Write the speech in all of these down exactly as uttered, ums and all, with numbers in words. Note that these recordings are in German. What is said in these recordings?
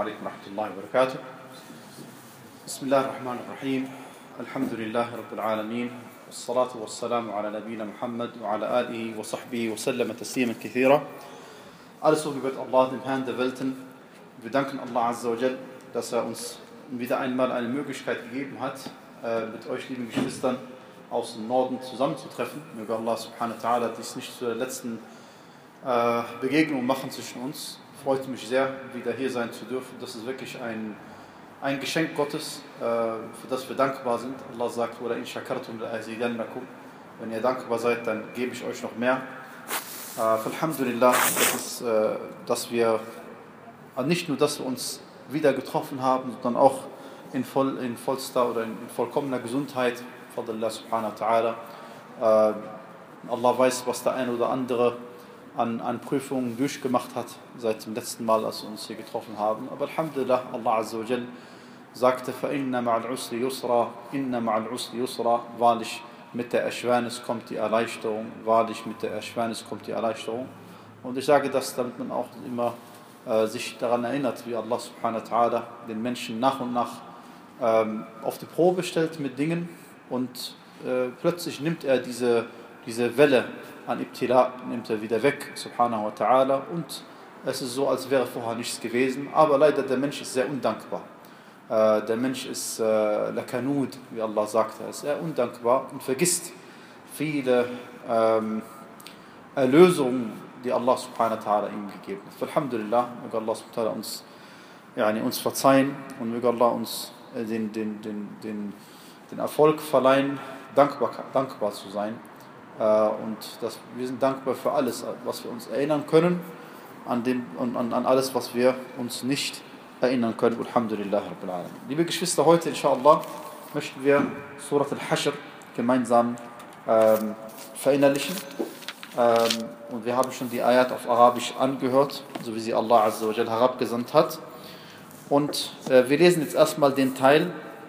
عليكم ورحمة الله وبركاته. بسم الله الرحمن الرحيم. الحمد لله رب العالمين. والصلاة والسلام على نبينا Muhammad وعلى آله وصحبه وسلم تسليما كثيرا. Alles so gebet Allah, dem Herrn der Welten. Wir danken Allah Azza wa Jal, dass er uns wieder einmal eine Möglichkeit gegeben hat, mit euch, lieben Geschwistern, aus dem Norden zusammenzutreffen. Möge Allah subhanahu wa ta'ala dies nicht zur letzten äh, Begegnung machen zwischen uns. Freut mich sehr, wieder hier sein zu dürfen. Das ist wirklich ein, ein Geschenk Gottes, äh, für das wir dankbar sind. Allah sagt, وَلَئِنْ شَكَرْتُمْ لَأَزِيدَنَّكُمْ. Wenn ihr dankbar seid, dann gebe ich euch noch mehr. Äh, Alhamdulillah, das ist, äh, dass wir nicht nur, dass wir uns wieder getroffen haben, sondern auch in, voll, in vollster oder in, in vollkommener Gesundheit. Fadlillah subhanahu wa ta'ala. Äh, Allah weiß, was der eine oder andere an, an Prüfungen durchgemacht hat, seit dem letzten Mal, als wir uns hier getroffen haben. Aber Alhamdulillah, Allah Azza wa Jal sagte, فَإِنَّ مَعَ الْعُسْرِ يُسْرًا إِنَّ مَعَ الْعُسْرِ يُسْرًا. Wahrlich, mit der Erschwernis kommt die Erleichterung. Wahrlich, mit der Erschwernis kommt die Erleichterung. Und ich sage das, damit man auch immer äh, sich daran erinnert, wie Allah subhanahu wa ta'ala den Menschen nach und nach ähm, auf die Probe stellt mit Dingen. Und äh, plötzlich nimmt er diese, diese Welle an Ibtila, nimmt er wieder weg, subhanahu wa ta'ala. Und es ist so, als wäre vorher nichts gewesen. Aber leider, der Mensch ist sehr undankbar. Äh, der Mensch ist äh, lakanud, wie Allah sagt. Er ist sehr undankbar und vergisst viele ähm, Erlösungen, die Allah subhanahu wa ta'ala ihm gegeben hat. Alhamdulillah, möge Allah subhanahu wa ta'ala uns, yani, uns verzeihen und möge Allah uns äh, den, den, den, den den Erfolg verleihen, dankbar, dankbar zu sein. Und das, wir sind dankbar für alles, was wir uns erinnern können, an, dem, und an, an alles, was wir uns nicht erinnern können. Alhamdulillah Rabbil Alamin. Liebe Geschwister, heute inshallah möchten wir Surat al-Hashr gemeinsam ähm, verinnerlichen. Ähm, und wir haben schon die Ayat auf Arabisch angehört, so wie sie Allah Azza wa Jal herabgesandt hat. Und äh, wir lesen jetzt erstmal den Teil,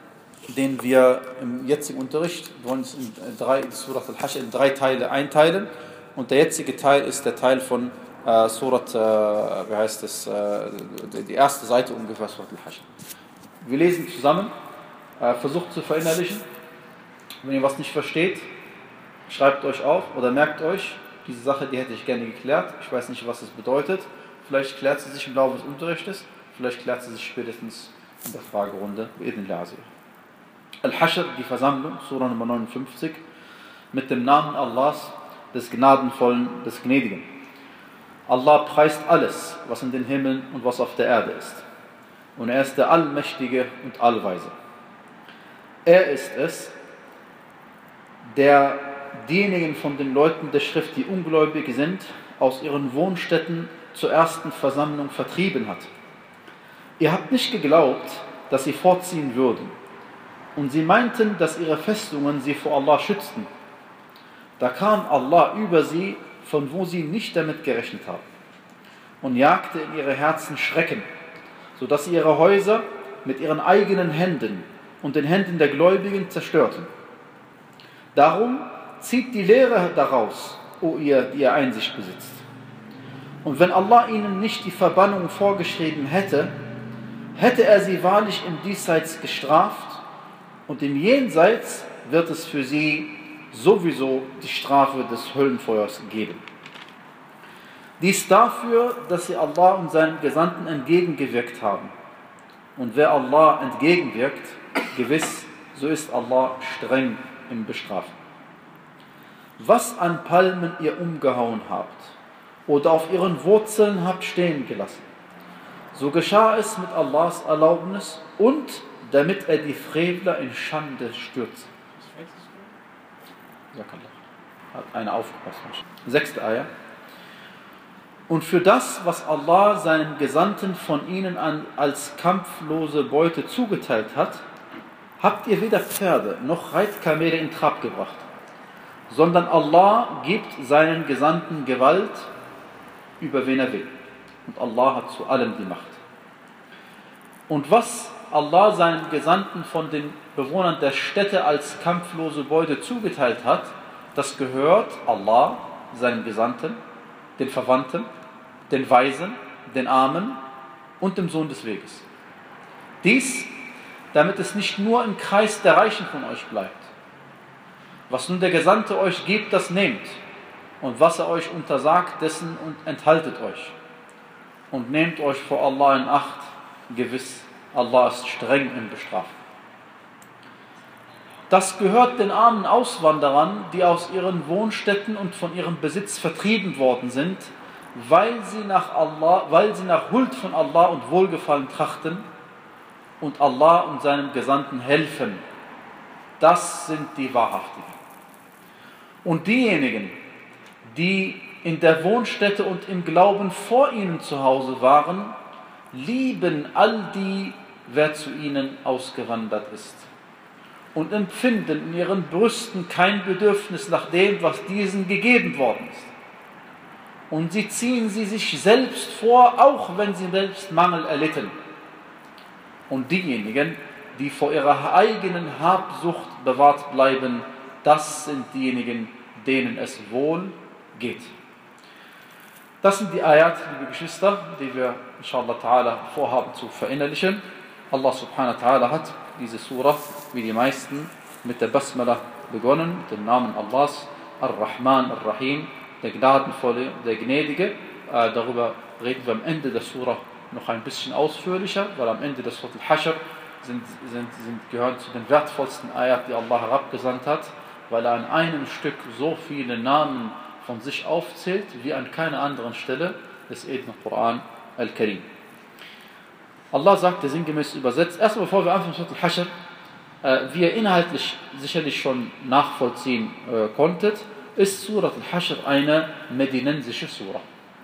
den wir im jetzigen Unterricht, wir wollen es in drei, Surat al-Hashr in drei Teile einteilen. Und der jetzige Teil ist der Teil von äh, Surat, äh, wie heißt es, äh, die erste Seite ungefähr, Surat al-Hashr. Wir lesen zusammen, äh, versucht zu verinnerlichen. Wenn ihr was nicht versteht, schreibt euch auf oder merkt euch, diese Sache, die hätte ich gerne geklärt. Ich weiß nicht, was es bedeutet. Vielleicht klärt sie sich im Laufe des Unterrichtes, vielleicht klärt sie sich spätestens in der Fragerunde. Al-Hashr, die Versammlung, Surah Nummer neunundfünfzig, mit dem Namen Allahs, des Gnadenvollen, des Gnädigen. Allah preist alles, was in den Himmeln und was auf der Erde ist. Und er ist der Allmächtige und Allweise. Er ist es, der diejenigen von den Leuten der Schrift, die ungläubig sind, aus ihren Wohnstätten zur ersten Versammlung vertrieben hat. Ihr habt nicht geglaubt, dass sie fortziehen würden. Und sie meinten, dass ihre Festungen sie vor Allah schützten. Da kam Allah über sie, von wo sie nicht damit gerechnet haben, und jagte in ihre Herzen Schrecken, sodass sie ihre Häuser mit ihren eigenen Händen und den Händen der Gläubigen zerstörten. Darum zieht die Lehre daraus, o ihr, die ihr Einsicht besitzt. Und wenn Allah ihnen nicht die Verbannung vorgeschrieben hätte, hätte er sie wahrlich im Diesseits gestraft, und im Jenseits wird es für sie sowieso die Strafe des Höllenfeuers geben. Dies dafür, dass sie Allah und seinen Gesandten entgegengewirkt haben. Und wer Allah entgegenwirkt, gewiss, so ist Allah streng im Bestrafen. Was an Palmen ihr umgehauen habt oder auf ihren Wurzeln habt stehen gelassen, so geschah es mit Allahs Erlaubnis und damit er die Frevler in Schande stürzt. Hat einer aufgepasst. Sechste Eier. Und für das, was Allah seinen Gesandten von ihnen an, als kampflose Beute zugeteilt hat, habt ihr weder Pferde noch Reitkamele in Trab gebracht, sondern Allah gibt seinen Gesandten Gewalt, über wen er will. Und Allah hat zu allem die Macht. Und was Allah seinen Gesandten von den Bewohnern der Städte als kampflose Beute zugeteilt hat, das gehört Allah, seinen Gesandten, den Verwandten, den Weisen, den Armen und dem Sohn des Weges. Dies, damit es nicht nur im Kreis der Reichen von euch bleibt. Was nun der Gesandte euch gibt, das nehmt. Und was er euch untersagt, dessen und enthaltet euch. Und nehmt euch vor Allah in Acht. Gewiss, Allah ist streng im Bestrafen. Das gehört den armen Auswanderern, die aus ihren Wohnstätten und von ihrem Besitz vertrieben worden sind, weil sie nach Allah, weil sie nach Huld von Allah und Wohlgefallen trachten und Allah und seinem Gesandten helfen. Das sind die Wahrhaftigen. Und diejenigen, die in der Wohnstätte und im Glauben vor ihnen zu Hause waren, lieben all die, wer zu ihnen ausgewandert ist, und empfinden in ihren Brüsten kein Bedürfnis nach dem, was diesen gegeben worden ist. Und sie ziehen sie sich selbst vor, auch wenn sie selbst Mangel erlitten. Und diejenigen, die vor ihrer eigenen Habsucht bewahrt bleiben, das sind diejenigen, denen es wohl geht. Das sind die Ayat, liebe Geschwister, die wir inshallah ta'ala vorhaben zu verinnerlichen. Allah subhanahu wa ta'ala hat diese Surah, wie die meisten, mit der Basmala begonnen, mit dem Namen Allahs, Ar-Rahman, Ar-Rahim, der Gnadenvolle, der Gnädige. Äh, darüber reden wir am Ende der Surah noch ein bisschen ausführlicher, weil am Ende der Surah Al-Hashr sind, sind, sind, gehören zu den wertvollsten Ayat, die Allah herabgesandt hat, weil er an einem Stück so viele Namen von sich aufzählt, wie an keiner anderen Stelle des edlen Koran Al-Karim. Allah sagte sinngemäß übersetzt, erstmal bevor wir anfangen mit Al-Hashr, äh, wie ihr inhaltlich sicherlich schon nachvollziehen äh, konntet, ist Surat Al-Hashr eine medinensische Surah.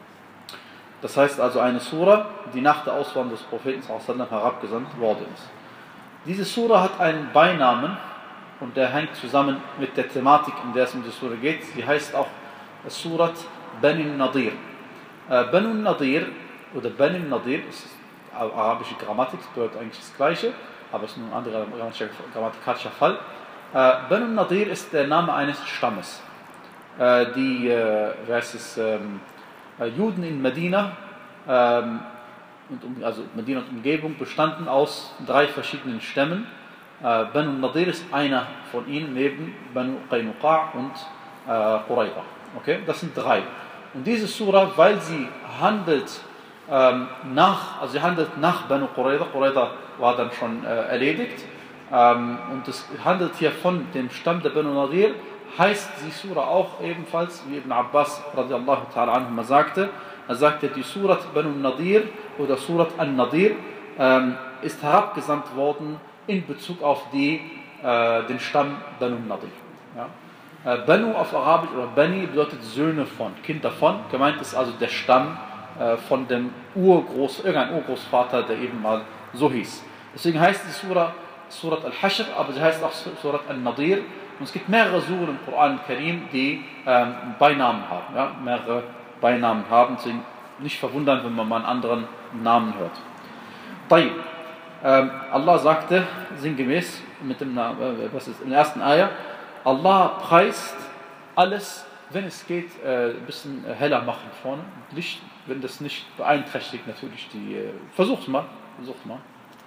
Das heißt also eine Surah, die nach der Auswanderung des Propheten herabgesandt worden ist. Diese Surah hat einen Beinamen und der hängt zusammen mit der Thematik, in der es um die Surah geht. Sie heißt auch Surat Bani Nadir. Äh, Bani Nadir oder Bani Nadir ist arabische Grammatik, das bedeutet eigentlich das Gleiche, aber es ist nur ein anderer grammatikalischer Fall. Äh, Bani Nadir ist der Name eines Stammes. Äh, die äh, wer ist es, ähm, äh, Juden in Medina, ähm, und um, also Medina und Umgebung, bestanden aus drei verschiedenen Stämmen. Äh, Bani Nadir ist einer von ihnen, neben Bani Qaynuqa und äh, Qurayza. Okay? Das sind drei. Und diese Surah, weil sie handelt ähm, nach, also sie handelt nach Bani Qurayza, Qurayza war dann schon äh, erledigt, ähm, und es handelt hier von dem Stamm der Bani Nadir, heißt die Surah auch ebenfalls, wie Ibn Abbas radiallahu ta'ala anhu sagte, er sagte, die Surat Bani Nadir oder Surat An-Nadir ähm, ist herabgesandt worden in Bezug auf die, äh, den Stamm Bani Nadir. Ja? Äh, Banu auf Arabisch oder Bani bedeutet Söhne von, Kinder von. Gemeint ist also der Stamm äh, von dem Urgroß, irgendein Urgroßvater, der eben mal so hieß. Deswegen heißt die Surah Surat Al-Hashr, aber sie heißt auch Surat An-Nadir. Und es gibt mehrere Suren im Koran Karim, die ähm, Beinamen haben, ja? mehrere Beinamen haben. Deswegen nicht verwundern, wenn man mal einen anderen Namen hört. Tayyib. Ähm, Allah sagte sinngemäß mit dem Namen, äh, was ist in der ersten Ayah, Allah preist alles, wenn es geht, äh, ein bisschen heller machen vorne, Licht, wenn das nicht beeinträchtigt natürlich die. Äh, versuch's mal, versuch's mal.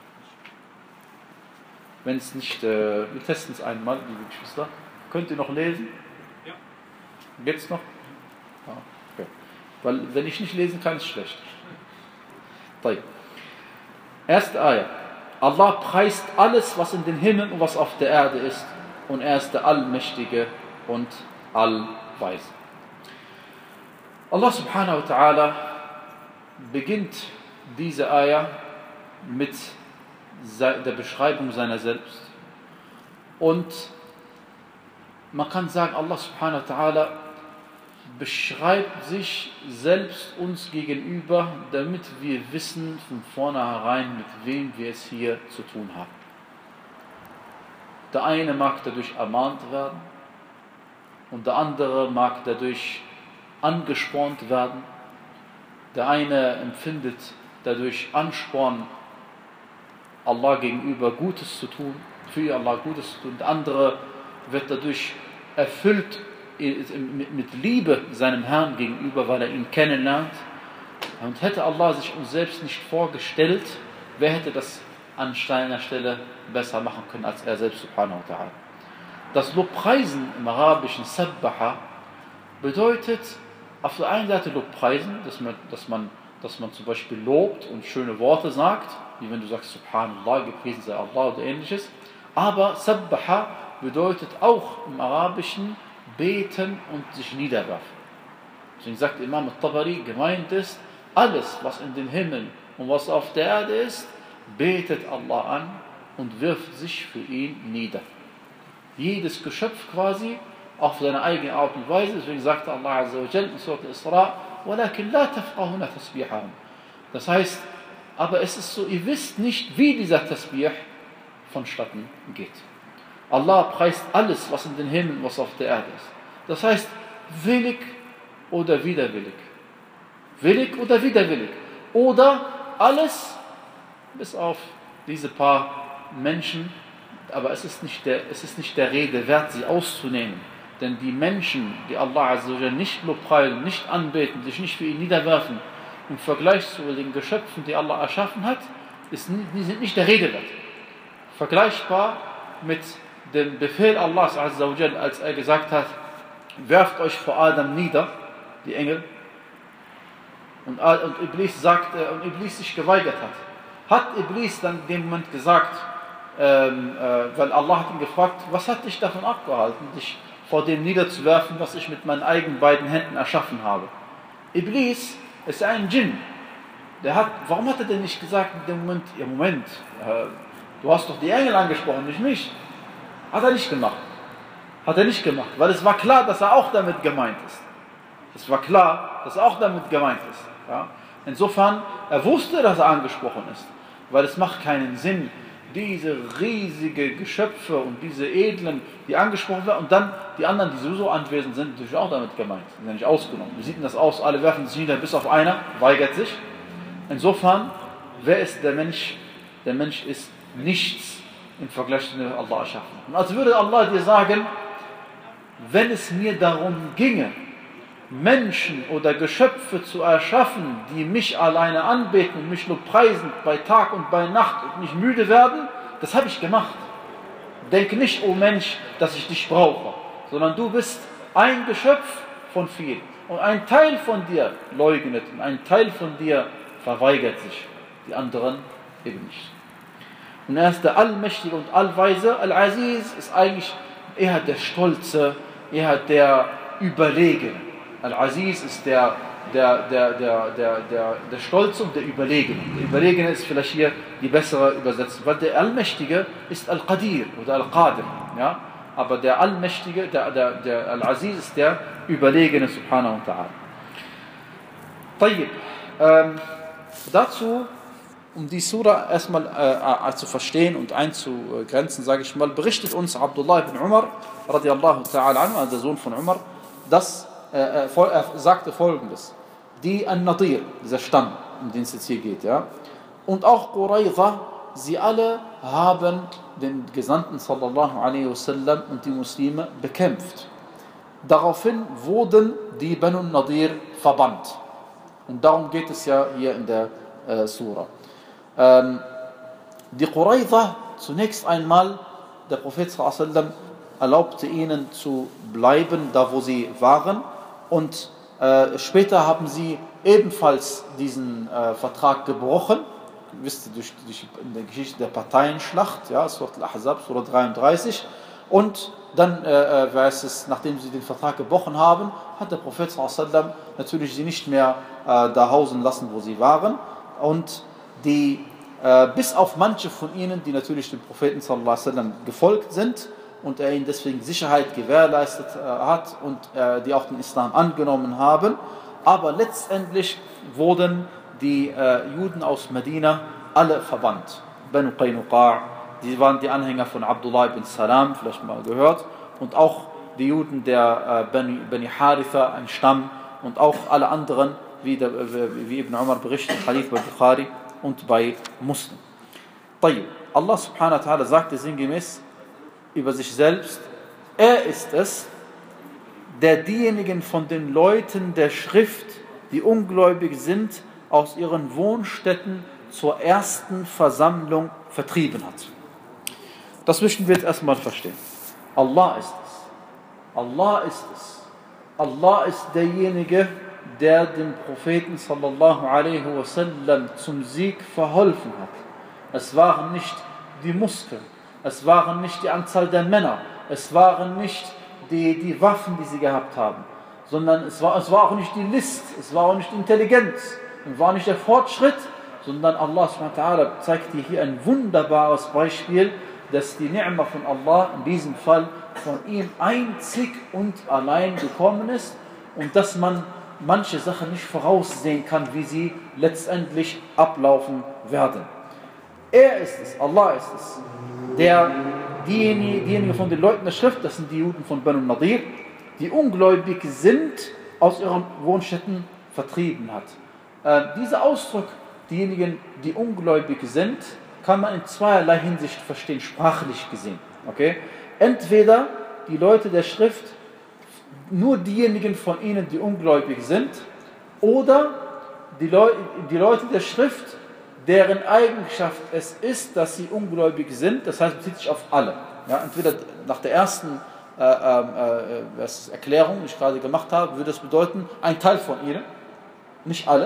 Wenn es nicht, äh, wir testen es einmal, liebe Geschwister. Könnt ihr noch lesen? Ja. Geht's noch? Ja, okay. Weil wenn ich nicht lesen kann, ist es schlecht. Tayyib. Erste Ayah. Allah preist alles, was in den Himmeln und was auf der Erde ist. Und er ist der Allmächtige und Allweise. Allah subhanahu wa ta'ala beginnt diese Ayah mit der Beschreibung seiner selbst. Und man kann sagen, Allah subhanahu wa ta'ala beschreibt sich selbst uns gegenüber, damit wir wissen von vornherein, mit wem wir es hier zu tun haben. Der eine mag dadurch ermahnt werden und der andere mag dadurch angespornt werden. Der eine empfindet dadurch Ansporn, Allah gegenüber Gutes zu tun, für Allah Gutes zu tun. Der andere wird dadurch erfüllt mit Liebe seinem Herrn gegenüber, weil er ihn kennenlernt. Und hätte Allah sich uns selbst nicht vorgestellt, wer hätte das an seiner Stelle besser machen können als er selbst, subhanahu wa ta'ala. Das Lobpreisen im Arabischen, Sabbaha, bedeutet auf der einen Seite Lobpreisen, dass man, dass man, dass man zum Beispiel lobt und schöne Worte sagt, wie wenn du sagst, Subhanallah, gepriesen sei Allah oder ähnliches. Aber Sabbaha bedeutet auch im Arabischen beten und sich niederwerfen. Deswegen sagt Imam al-Tabari, gemeint ist, alles, was in den Himmeln und was auf der Erde ist, betet Allah an und wirft sich für ihn nieder. Jedes Geschöpf quasi, auf seine eigene Art und Weise, deswegen sagt Allah Azza wa Jal in Surah Al-Isra, وَلَكِنْ لَا تَفْقَهُونَ تَسْبِيحَهُمْ. Das heißt, aber es ist so, ihr wisst nicht, wie dieser Tasbih vonstatten geht. Allah preist alles, was in den Himmeln und was auf der Erde ist. Das heißt, willig oder widerwillig. Willig oder widerwillig. Oder alles, bis auf diese paar Menschen, aber es ist nicht der, es ist nicht der Rede wert, sie auszunehmen. Denn die Menschen, die Allah Azza wa Jalla nicht lobpreisen, nicht anbeten, sich nicht für ihn niederwerfen, im Vergleich zu den Geschöpfen, die Allah erschaffen hat, ist, die sind nicht der Rede wert. Vergleichbar mit dem Befehl Allahs Azza wa Jalla, als er gesagt hat, werft euch vor Adam nieder, die Engel, und, und Iblis sagt, und Iblis sich geweigert hat. Hat Iblis dann in dem Moment gesagt, ähm, äh, weil Allah hat ihn gefragt, was hat dich davon abgehalten, dich vor dem niederzuwerfen, was ich mit meinen eigenen beiden Händen erschaffen habe? Iblis ist ein Djinn. Der hat, warum hat er denn nicht gesagt in dem Moment, ja Moment, äh, du hast doch die Engel angesprochen, nicht mich. Hat er nicht gemacht. Hat er nicht gemacht, weil es war klar, dass er auch damit gemeint ist. Es war klar, dass er auch damit gemeint ist. Ja? Insofern, er wusste, dass er angesprochen ist, weil es macht keinen Sinn, diese riesige Geschöpfe und diese edlen, die angesprochen werden, und dann die anderen, die sowieso anwesend sind, natürlich auch damit gemeint, sind ja nicht ausgenommen. Wie sieht denn das aus? Alle werfen sich nieder, bis auf einer weigert sich. Insofern, wer ist der Mensch? Der Mensch ist nichts im Vergleich zu dem Allah erschaffen. Und als würde Allah dir sagen, wenn es mir darum ginge, Menschen oder Geschöpfe zu erschaffen, die mich alleine anbeten und mich nur preisen bei Tag und bei Nacht und nicht müde werden, das habe ich gemacht. Denk nicht, oh Mensch, dass ich dich brauche, sondern du bist ein Geschöpf von vielen. Und ein Teil von dir leugnet und ein Teil von dir verweigert sich, die anderen eben nicht. Und er ist der Allmächtige und Allweise. Al-Aziz ist eigentlich eher der Stolze, eher der Überlegene. Al-Aziz ist der, der, der, der, der, der, der Stolze und der Überlegene. Der Überlegene ist vielleicht hier die bessere Übersetzung, weil der Allmächtige ist Al-Qadir oder Al-Qadir. Ja? Aber der Allmächtige, der, der, der Al-Aziz ist der Überlegene, subhanahu wa ta'ala. Tayyib. Ähm, dazu, um die Surah erstmal äh, äh, zu verstehen und einzugrenzen, sage ich mal, berichtet uns Abdullah ibn Umar, radiallahu ta'ala anhu, also der Sohn von Umar, dass äh, er sagte Folgendes: Die An-Nadir, dieser Stamm, um den es jetzt hier geht, ja, und auch Qurayza, sie alle haben den Gesandten sallallahu alaihi wasallam und die Muslime bekämpft. Daraufhin wurden die Banu Nadir verbannt. Und darum geht es ja hier in der äh, Surah. Ähm, die Qurayza, zunächst einmal, der Prophet sallallahu alaihi wasallam erlaubte ihnen zu bleiben, da wo sie waren. Und äh, später haben sie ebenfalls diesen äh, Vertrag gebrochen. Wisst ihr, durch, durch in der Geschichte der Parteienschlacht, ja, Surah Al-Ahzab, Surah dreiunddreißig. Und dann, äh, weiß es, nachdem sie den Vertrag gebrochen haben, hat der Prophet sallallahu alaihi wasallam natürlich sie nicht mehr äh, da hausen lassen, wo sie waren. Und die, äh, bis auf manche von ihnen, die natürlich dem Propheten sallallahu alaihi wasallam gefolgt sind und er ihnen deswegen Sicherheit gewährleistet äh, hat und äh, die auch den Islam angenommen haben. Aber letztendlich wurden die äh, Juden aus Medina alle verbannt. Banu Qaynuqa', die waren die Anhänger von Abdullah ibn Salam, vielleicht mal gehört, und auch die Juden der äh, Bani, Bani Haritha, ein Stamm, und auch alle anderen, wie, der, wie Ibn Umar berichtet, Hadith bei Bukhari und bei Muslim. Tayyib. Allah subhanahu wa ta'ala sagte sinngemäß über sich selbst: Er ist es, der diejenigen von den Leuten der Schrift, die ungläubig sind, aus ihren Wohnstätten zur ersten Versammlung vertrieben hat. Das müssen wir jetzt erstmal verstehen. Allah ist es. Allah ist es. Allah ist derjenige, der dem Propheten sallallahu alaihi wasallam zum Sieg verholfen hat. Es waren nicht die Muskeln, es waren nicht die Anzahl der Männer, es waren nicht die, die Waffen, die sie gehabt haben, sondern es war, es war auch nicht die List, es war auch nicht die Intelligenz, es war nicht der Fortschritt, sondern Allah subhanahu wa ta'ala zeigt dir hier ein wunderbares Beispiel, dass die Ni'ma von Allah in diesem Fall von ihm einzig und allein gekommen ist und dass man manche Sachen nicht voraussehen kann, wie sie letztendlich ablaufen werden. Er ist es, Allah ist es, der diejenigen, diejenigen von den Leuten der Schrift, das sind die Juden von Banu Nadir, die ungläubig sind, aus ihren Wohnstätten vertrieben hat. Äh, dieser Ausdruck, diejenigen, die ungläubig sind, kann man in zweierlei Hinsicht verstehen, sprachlich gesehen. Okay? Entweder die Leute der Schrift, nur diejenigen von ihnen, die ungläubig sind, oder die, Leu- die Leute der Schrift, deren Eigenschaft es ist, dass sie ungläubig sind, das heißt, bezieht sich auf alle. Ja, entweder nach der ersten äh, äh, äh, Erklärung, die ich gerade gemacht habe, würde es bedeuten, ein Teil von ihnen, nicht alle.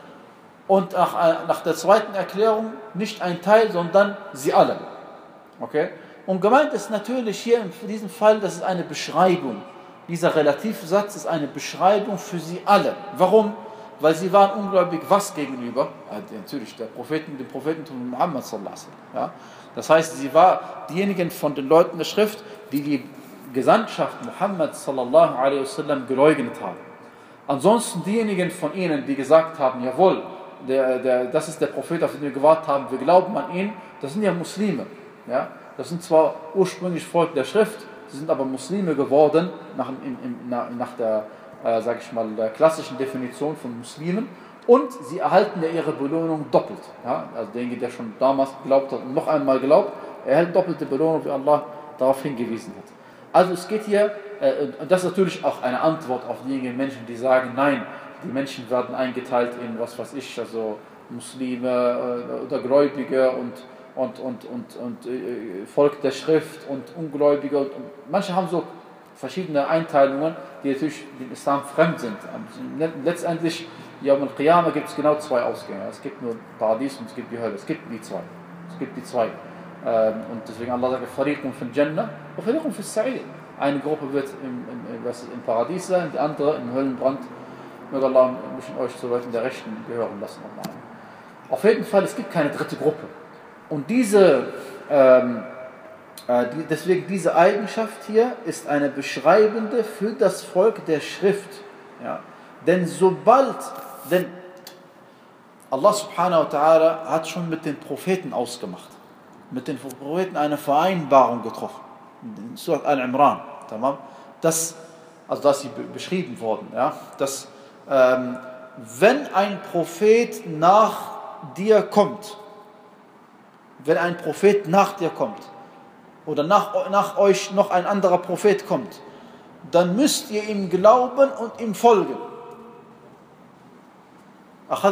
Und nach, äh, nach der zweiten Erklärung, nicht ein Teil, sondern sie alle. Okay? Und gemeint ist natürlich hier in diesem Fall, das ist eine Beschreibung. Dieser Relativsatz ist eine Beschreibung für sie alle. Warum? Weil sie waren ungläubig was gegenüber? Ja, natürlich, der Propheten, dem Propheten Muhammad sallallahu alaihi wasallam. Ja? Das heißt, sie war diejenigen von den Leuten der Schrift, die die Gesandtschaft Muhammad sallallahu alaihi wasallam geleugnet haben. Ansonsten diejenigen von ihnen, die gesagt haben, jawohl, der, der, das ist der Prophet, auf den wir gewartet haben, wir glauben an ihn, das sind ja Muslime. Ja? Das sind zwar ursprünglich Volk der Schrift, sie sind aber Muslime geworden, nach, in, in, nach der Äh, sage ich mal, der klassischen Definition von Muslimen, und sie erhalten ja ihre Belohnung doppelt. Ja? Also derjenige, der schon damals geglaubt hat und noch einmal glaubt, erhält doppelte Belohnung, wie Allah darauf hingewiesen hat. Also es geht hier, äh, und das ist natürlich auch eine Antwort auf diejenigen Menschen, die sagen, nein, die Menschen werden eingeteilt in, was weiß ich, also Muslime äh, oder Gläubige und, und, und, und, und äh, Volk der Schrift und Ungläubige. Und, und manche haben so verschiedene Einteilungen, die natürlich dem Islam fremd sind. Letztendlich, ja, im Qiyamah gibt es genau zwei Ausgänge. Es gibt nur Paradies und es gibt die Hölle. Es gibt die zwei. Es gibt die zwei. Und deswegen Allah sagt, Fariqun fil Jannah und Fariqun fil Sa'ir. Eine Gruppe wird im, im, was im Paradies sein, die andere im Höllenbrand. Möge Allah mich und euch zu Leuten der Rechten gehören lassen. Auf jeden Fall, es gibt keine dritte Gruppe. Und diese ähm, deswegen diese Eigenschaft hier ist eine beschreibende für das Volk der Schrift. Ja. Denn sobald, denn Allah subhanahu wa ta'ala hat schon mit den Propheten ausgemacht, mit den Propheten eine Vereinbarung getroffen, in Surat Al-Imran, dass, also dass sie beschrieben wurden, ja, dass ähm, wenn ein Prophet nach dir kommt, wenn ein Prophet nach dir kommt, oder nach, nach euch noch ein anderer Prophet kommt, dann müsst ihr ihm glauben und ihm folgen. Das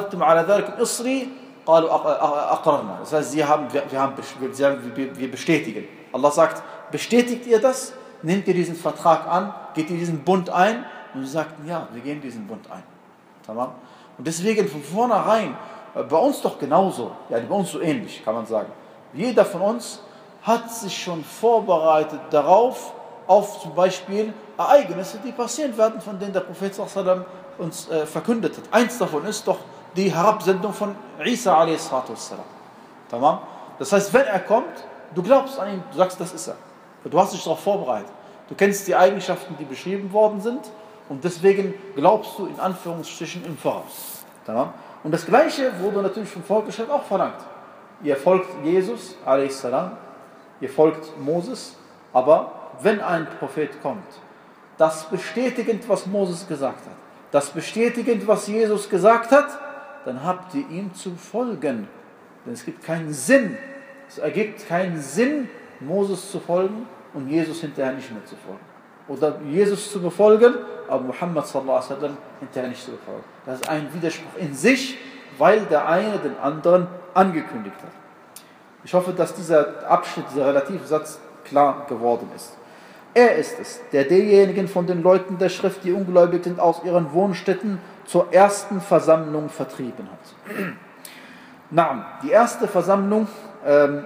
heißt, sie haben, wir, wir, haben, wir bestätigen. Allah sagt, bestätigt ihr das? Nehmt ihr diesen Vertrag an? Geht ihr diesen Bund ein? Und sie sagten, ja, wir gehen diesen Bund ein. Und deswegen von vornherein, bei uns doch genauso, ja, bei uns so ähnlich, kann man sagen. Jeder von uns hat sich schon vorbereitet darauf, auf zum Beispiel Ereignisse, die passieren werden, von denen der Prophet sallallahu alaihi wasallam uns äh, verkündet hat. Eins davon ist doch die Herabsendung von Isa alaihi wassalam. Tamam? Das heißt, wenn er kommt, du glaubst an ihn, du sagst, das ist er. Du hast dich darauf vorbereitet. Du kennst die Eigenschaften, die beschrieben worden sind, und deswegen glaubst du in Anführungsstrichen im Voraus. Tamam? Und das Gleiche wurde natürlich vom Volk Israel auch verlangt. Ihr folgt Jesus alaihi salam, ihr folgt Moses, aber wenn ein Prophet kommt, das bestätigend, was Moses gesagt hat, das bestätigend, was Jesus gesagt hat, dann habt ihr ihm zu folgen. Denn es gibt keinen Sinn, es ergibt keinen Sinn, Moses zu folgen und Jesus hinterher nicht mehr zu folgen. Oder Jesus zu befolgen, aber Muhammad sallallahu alaihi wasallam hinterher nicht zu befolgen. Das ist ein Widerspruch in sich, weil der eine den anderen angekündigt hat. Ich hoffe, dass dieser Abschnitt, dieser relative Satz klar geworden ist. Er ist es, der diejenigen von den Leuten der Schrift, die ungläubig sind, aus ihren Wohnstätten zur ersten Versammlung vertrieben hat. Na, die erste Versammlung, ähm,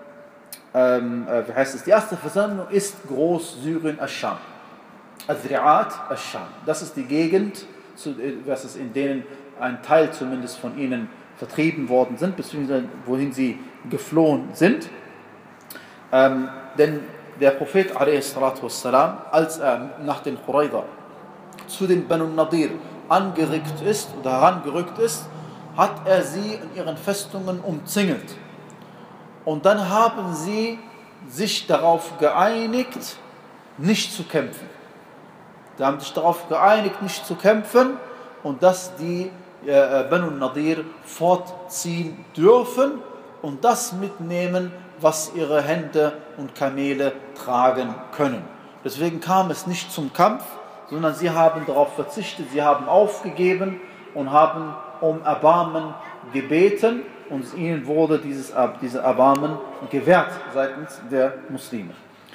ähm, äh, wie heißt es? Die erste Versammlung ist Groß-Syrien Asch-Scham. Azri'at Asch-Scham. Das ist die Gegend, zu, äh, was ist, in denen ein Teil zumindest von ihnen vertrieben worden sind, beziehungsweise wohin sie geflohen sind. Ähm, denn der Prophet, a s. als er nach den Qurayza zu den Banu Nadir angerückt ist oder herangerückt ist, hat er sie in ihren Festungen umzingelt. Und dann haben sie sich darauf geeinigt, nicht zu kämpfen. Sie haben sich darauf geeinigt, nicht zu kämpfen und dass die äh, Banu Nadir fortziehen dürfen und das mitnehmen, was ihre Hände und Kamele tragen können. Deswegen kam es nicht zum Kampf, sondern sie haben darauf verzichtet, sie haben aufgegeben und haben um Erbarmen gebeten und ihnen wurde dieses, diese Erbarmen gewährt seitens der Muslime.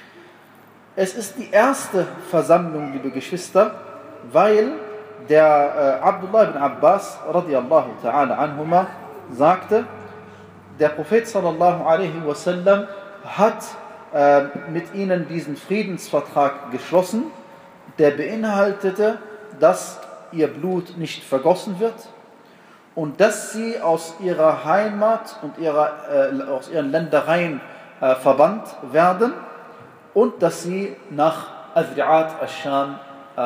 Es ist die erste Versammlung, liebe Geschwister, weil der äh, Abdullah ibn Abbas radiyallahu ta'ala anhuma sagte, der Prophet sallallahu alaihi wasallam hat äh, mit ihnen diesen Friedensvertrag geschlossen, der beinhaltete, dass ihr Blut nicht vergossen wird und dass sie aus ihrer Heimat und ihrer, äh, aus ihren Ländereien äh, verbannt werden und dass sie nach Azri'at Asch-Scham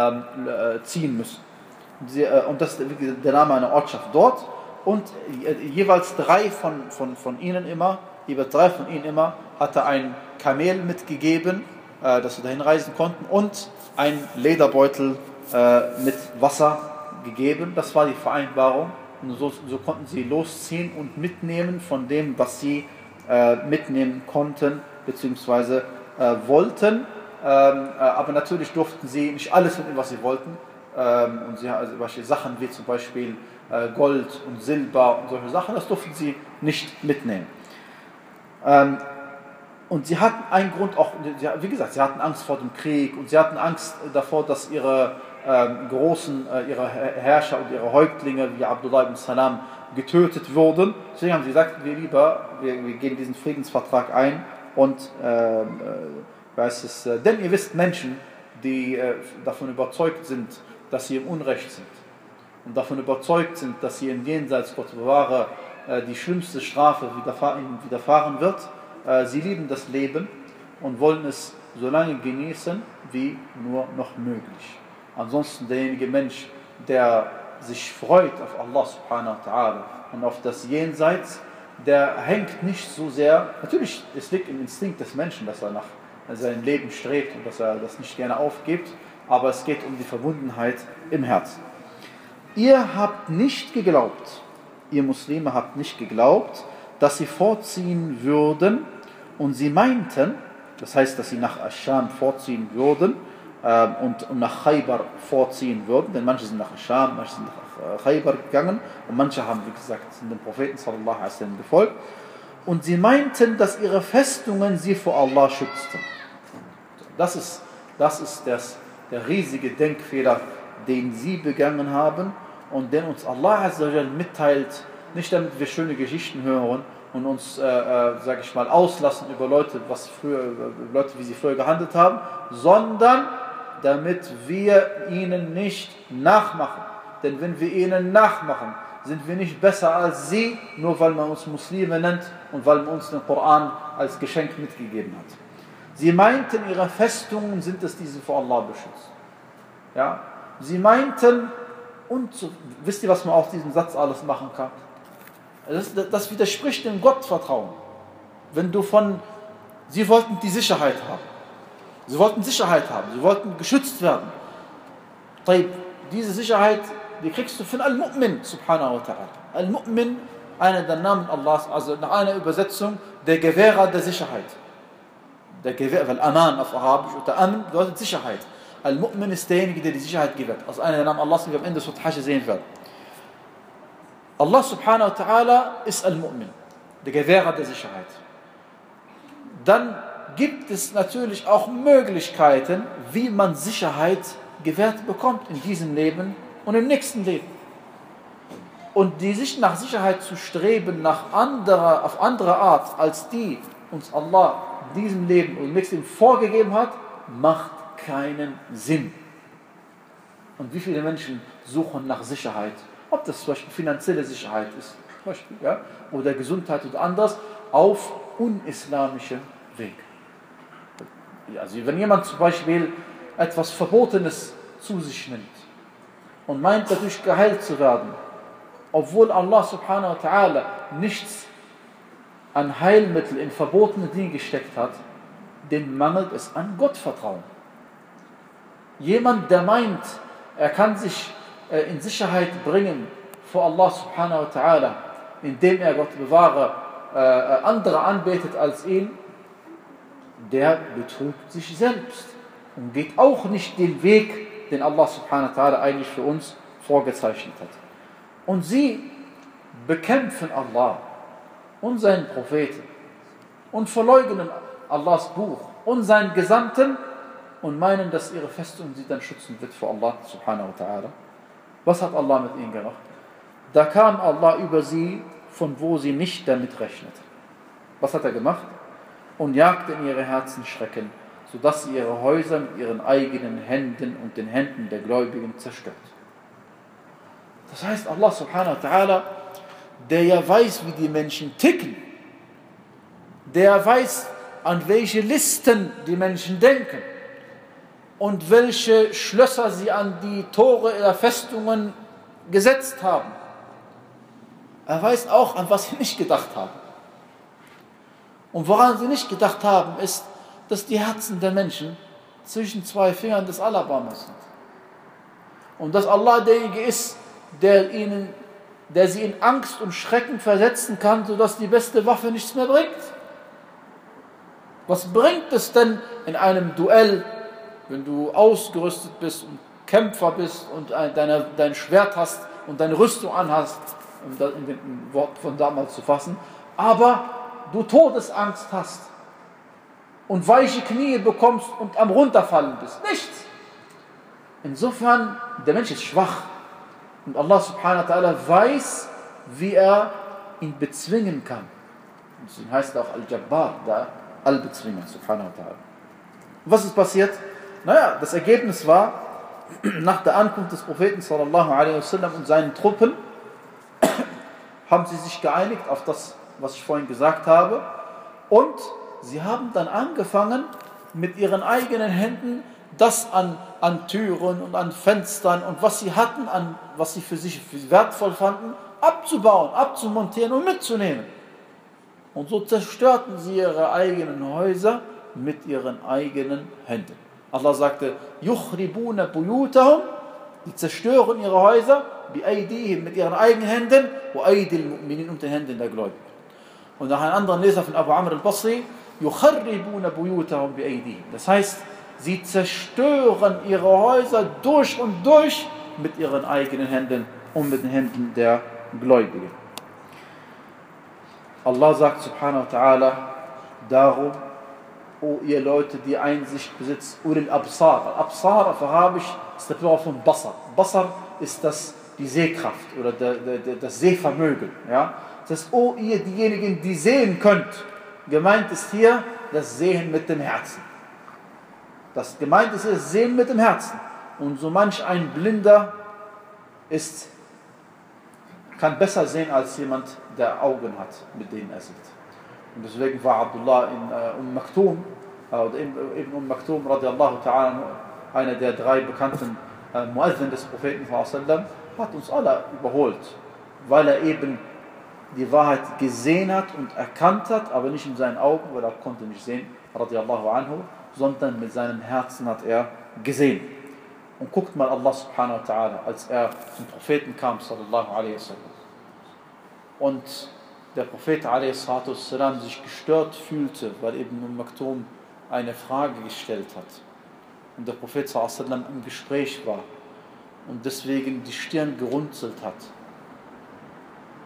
äh, ziehen müssen. Sie, äh, und das ist der Name einer Ortschaft dort. Und jeweils drei von, von, von ihnen immer, jeweils drei von ihnen immer, hatte ein Kamel mitgegeben, äh, dass sie dahin reisen konnten, und ein Lederbeutel äh, mit Wasser gegeben. Das war die Vereinbarung. Und so, so konnten sie losziehen und mitnehmen von dem, was sie äh, mitnehmen konnten, beziehungsweise äh, wollten. Ähm, äh, aber natürlich durften sie nicht alles mitnehmen, was sie wollten. Ähm, und sie, also Sachen wie zum Beispiel Gold und Silber und solche Sachen, das durften sie nicht mitnehmen. Ähm, und sie hatten einen Grund auch, wie gesagt, sie hatten Angst vor dem Krieg und sie hatten Angst davor, dass ihre ähm, großen, äh, ihre Herrscher und ihre Häuptlinge wie Abdullah ibn Salam getötet wurden. Deswegen haben sie gesagt, wir lieber, wir, wir gehen diesen Friedensvertrag ein und äh, äh, weiß es, äh, denn ihr wisst Menschen, die äh, davon überzeugt sind, dass sie im Unrecht sind und davon überzeugt sind, dass sie im Jenseits, Gott bewahre, die schlimmste Strafe ihnen widerfahren wird. Sie lieben das Leben und wollen es so lange genießen, wie nur noch möglich. Ansonsten derjenige Mensch, der sich freut auf Allah subhanahu wa ta'ala und auf das Jenseits, der hängt nicht so sehr, natürlich, es liegt im Instinkt des Menschen, dass er nach seinem Leben strebt und dass er das nicht gerne aufgibt, aber es geht um die Verbundenheit im Herzen. Ihr habt nicht geglaubt, ihr Muslime habt nicht geglaubt, dass sie vorziehen würden und sie meinten, das heißt, dass sie nach Asch-Scham vorziehen würden äh, und, und nach Khaybar vorziehen würden, denn manche sind nach Asch-Scham, manche sind nach äh, Khaybar gegangen und manche haben, wie gesagt, sind dem Propheten sallallahu alaihi wasallam gefolgt und sie meinten, dass ihre Festungen sie vor Allah schützten. Das ist, das ist das, der riesige Denkfehler, den sie begangen haben und den uns Allah Azza wa Jal mitteilt, nicht damit wir schöne Geschichten hören und uns, äh, äh, sage ich mal, auslassen über Leute, was früher, Leute, wie sie früher gehandelt haben, sondern damit wir ihnen nicht nachmachen. Denn wenn wir ihnen nachmachen, sind wir nicht besser als sie, nur weil man uns Muslime nennt und weil man uns den Koran als Geschenk mitgegeben hat. Sie meinten, ihre Festungen sind es, die sie vor Allah beschützen. Ja? Sie meinten, und so, wisst ihr, was man aus diesem Satz alles machen kann? Das, das widerspricht dem Gottvertrauen. Wenn du von, sie wollten die Sicherheit haben. Sie wollten Sicherheit haben, sie wollten geschützt werden. Diese Sicherheit, die kriegst du von Al-Mu'min, subhanahu wa ta'ala. Al-Mu'min, einer der Namen Allahs, also nach einer Übersetzung, der Gewährer der Sicherheit. Der Gewährer, weil Aman auf Arabisch, oder Amen bedeutet Sicherheit. Al-Mu'min ist derjenige, der die Sicherheit gewährt. Also einer der Namen Allahs, die wir am Ende des Hajj sehen werden. Allah subhanahu wa ta'ala ist Al-Mu'min, der Gewährer der Sicherheit. Dann gibt es natürlich auch Möglichkeiten, wie man Sicherheit gewährt bekommt in diesem Leben und im nächsten Leben. Und die sich nach Sicherheit zu streben, nach anderer, auf andere Art, als die uns Allah in diesem Leben und im nächsten Leben vorgegeben hat, macht keinen Sinn. Und wie viele Menschen suchen nach Sicherheit, ob das zum Beispiel finanzielle Sicherheit ist, zum Beispiel, ja, oder Gesundheit oder anders, auf unislamischem Weg. Also wenn jemand zum Beispiel etwas Verbotenes zu sich nimmt und meint, dadurch geheilt zu werden, obwohl Allah subhanahu wa ta'ala nichts an Heilmittel in verbotene Dinge gesteckt hat, dem mangelt es an Gottvertrauen. Jemand, der meint, er kann sich äh, in Sicherheit bringen vor Allah subhanahu wa ta'ala, indem er, Gott bewahre, äh, andere anbetet als ihn, der betrügt sich selbst und geht auch nicht den Weg, den Allah subhanahu wa ta'ala eigentlich für uns vorgezeichnet hat. Und sie bekämpfen Allah und seinen Propheten und verleugnen Allahs Buch und seinen Gesandten und meinen, dass ihre Festung sie dann schützen wird vor Allah subhanahu wa ta'ala. Was hat Allah mit ihnen gemacht? Da kam Allah über sie, von wo sie nicht damit rechneten. Was hat er gemacht? Und jagte in ihre Herzen Schrecken, sodass sie ihre Häuser mit ihren eigenen Händen und den Händen der Gläubigen zerstört. Das heißt, Allah subhanahu wa ta'ala, der ja weiß, wie die Menschen ticken, der weiß, an welche Listen die Menschen denken und welche Schlösser sie an die Tore ihrer Festungen gesetzt haben. Er weiß auch, an was sie nicht gedacht haben. Und woran sie nicht gedacht haben, ist, dass die Herzen der Menschen zwischen zwei Fingern des Alabamas sind. Und dass Allah derjenige ist, der, ihnen, der sie in Angst und Schrecken versetzen kann, sodass die beste Waffe nichts mehr bringt. Was bringt es denn in einem Duell, wenn du ausgerüstet bist und Kämpfer bist und deine, dein Schwert hast und deine Rüstung anhast, um das in dem Wort von damals zu fassen, aber du Todesangst hast und weiche Knie bekommst und am Runterfallen bist? Nichts. Insofern, der Mensch ist schwach. Und Allah subhanahu wa ta'ala weiß, wie er ihn bezwingen kann. Und deswegen heißt er auch Al-Jabbar, der Al-Bezwinger, subhanahu wa ta'ala. Was ist passiert? Naja, das Ergebnis war, nach der Ankunft des Propheten sallallahu alaihi wasallam und seinen Truppen, haben sie sich geeinigt auf das, was ich vorhin gesagt habe. Und sie haben dann angefangen, mit ihren eigenen Händen das an, an Türen und an Fenstern und was sie hatten, an, was sie für sich wertvoll fanden, abzubauen, abzumontieren und mitzunehmen. Und so zerstörten sie ihre eigenen Häuser mit ihren eigenen Händen. Allah sagte, يُخْرِبُونَ بُيُوتَهُمْ, die zerstören ihre Häuser, بِأَيْدِيهِمْ, mit ihren eigenen Händen, وَأَيْدِ الْمُؤْمِنِينَ, und den Händen der Gläubigen. Und nach einem anderen Leser von Abu Amr al-Basri, يُخَرِّبُونَ بُيُوتَهُمْ بِأَيْدِيهِمْ, das heißt, sie zerstören ihre Häuser durch und durch mit ihren eigenen Händen und mit den Händen der Gläubigen. Allah sagt subhanahu wa ta'ala, darum, o ihr Leute, die Einsicht besitzt, Ulil Absar. Absar auf Arabisch ist der Plural von Basar. Basar ist das, die Sehkraft oder der, der, das Sehvermögen. Ja? Das heißt, o ihr diejenigen, die sehen könnt. Gemeint ist hier das Sehen mit dem Herzen. Das gemeint ist hier das Sehen mit dem Herzen. Und so manch ein Blinder ist, kann besser sehen als jemand, der Augen hat, mit denen er sieht. Und deswegen war Abdullah in äh, Umm Maktum, äh, oder Ibn Umm Maktum radiallahu ta'ala, einer der drei bekannten äh, Muazzin des Propheten sallam, hat uns alle überholt, weil er eben die Wahrheit gesehen hat und erkannt hat, aber nicht in seinen Augen, weil er konnte nicht sehen, radiallahu anhu, sondern mit seinem Herzen hat er gesehen. Und guckt mal Allah subhanahu wa ta'ala, als er zum Propheten kam, sallallahu alaihi wasallam, und der Prophet a.s. sich gestört fühlte, weil Ibn Umm Maktum eine Frage gestellt hat und der Prophet a.s. im Gespräch war und deswegen die Stirn gerunzelt hat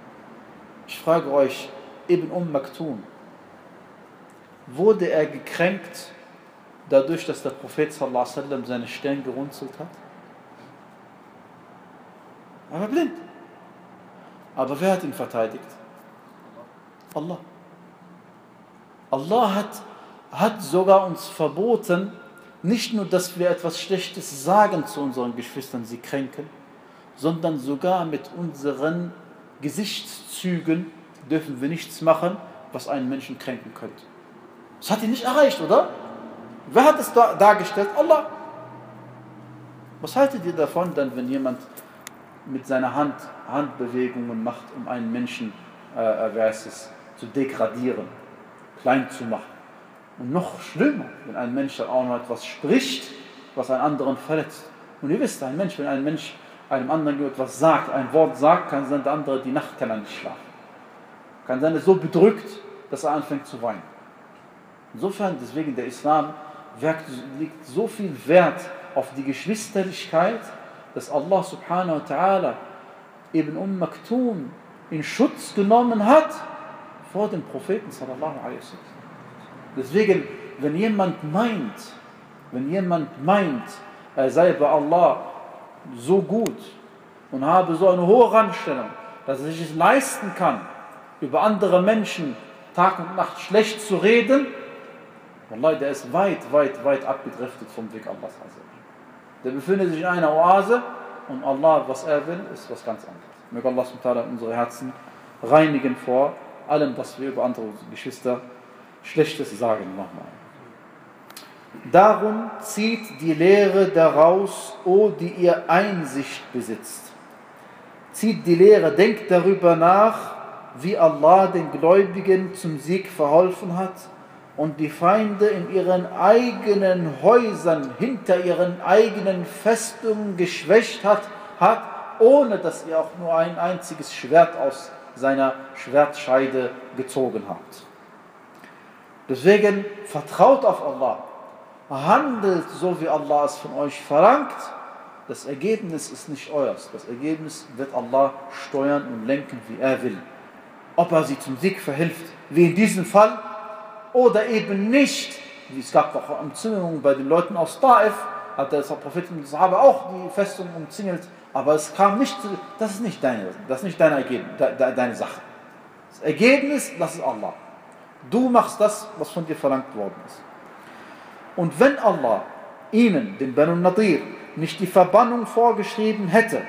frage euch, Ibn Umm Maktum, wurde er gekränkt dadurch, dass der Prophet sallallahu alaihi wasallam seine Stirn gerunzelt hat? Er war blind. Aber wer hat ihn verteidigt? Allah. Allah hat, hat sogar uns verboten, nicht nur, dass wir etwas Schlechtes sagen zu unseren Geschwistern, sie kränken, sondern sogar mit unseren Gesichtszügen dürfen wir nichts machen, was einen Menschen kränken könnte. Das hat ihn nicht erreicht, oder? Wer hat es da, dargestellt? Allah. Was haltet ihr davon, dann, wenn jemand mit seiner Hand Handbewegungen macht, um einen Menschen äh, es, zu degradieren, klein zu machen? Und noch schlimmer, wenn ein Mensch dann auch noch etwas spricht, was einen anderen verletzt. Und ihr wisst, ein Mensch, wenn ein Mensch einem anderen etwas sagt, ein Wort sagt, kann sein, der andere die Nacht kann er nicht schlafen. Kann sein, er ist so bedrückt, dass er anfängt zu weinen. Insofern, deswegen der Islam legt so viel Wert auf die Geschwisterlichkeit, dass Allah subhanahu wa ta'ala Ibn Umm Maktum in Schutz genommen hat vor dem Propheten sallallahu alaihi wasallam. Deswegen, wenn jemand meint, wenn jemand meint, er sei bei Allah so gut und habe so eine hohe Rangstellung, dass er sich es leisten kann, über andere Menschen Tag und Nacht schlecht zu reden, Wallahi, der ist weit, weit, weit abgedriftet vom Weg Allahs. Der befindet sich in einer Oase und Allah, was er will, ist was ganz anderes. Möge Allah subhanahu wa ta'ala unsere Herzen reinigen vor allem, was wir über andere Geschwister Schlechtes sagen. Nochmal. Darum zieht die Lehre daraus, o die ihr Einsicht besitzt. Zieht die Lehre, denkt darüber nach, wie Allah den Gläubigen zum Sieg verholfen hat und die Feinde in ihren eigenen Häusern, hinter ihren eigenen Festungen geschwächt hat, hat, ohne dass ihr auch nur ein einziges Schwert aus seiner Schwertscheide gezogen habt. Deswegen vertraut auf Allah, handelt so, wie Allah es von euch verlangt. Das Ergebnis ist nicht euers. Das Ergebnis wird Allah steuern und lenken, wie er will. Ob er sie zum Sieg verhilft, wie in diesem Fall, oder eben nicht. Es gab auch Umzingelungen bei den Leuten aus Taif, hat der Prophet und Sahaba auch die Festung umzingelt, aber es kam nicht zu, das ist nicht deine, das ist nicht dein Ergebnis, de, deine Sache. Das Ergebnis, das ist Allah. Du machst das, was von dir verlangt worden ist. Und wenn Allah ihnen, den Banu Nadir, nicht die Verbannung vorgeschrieben hätte,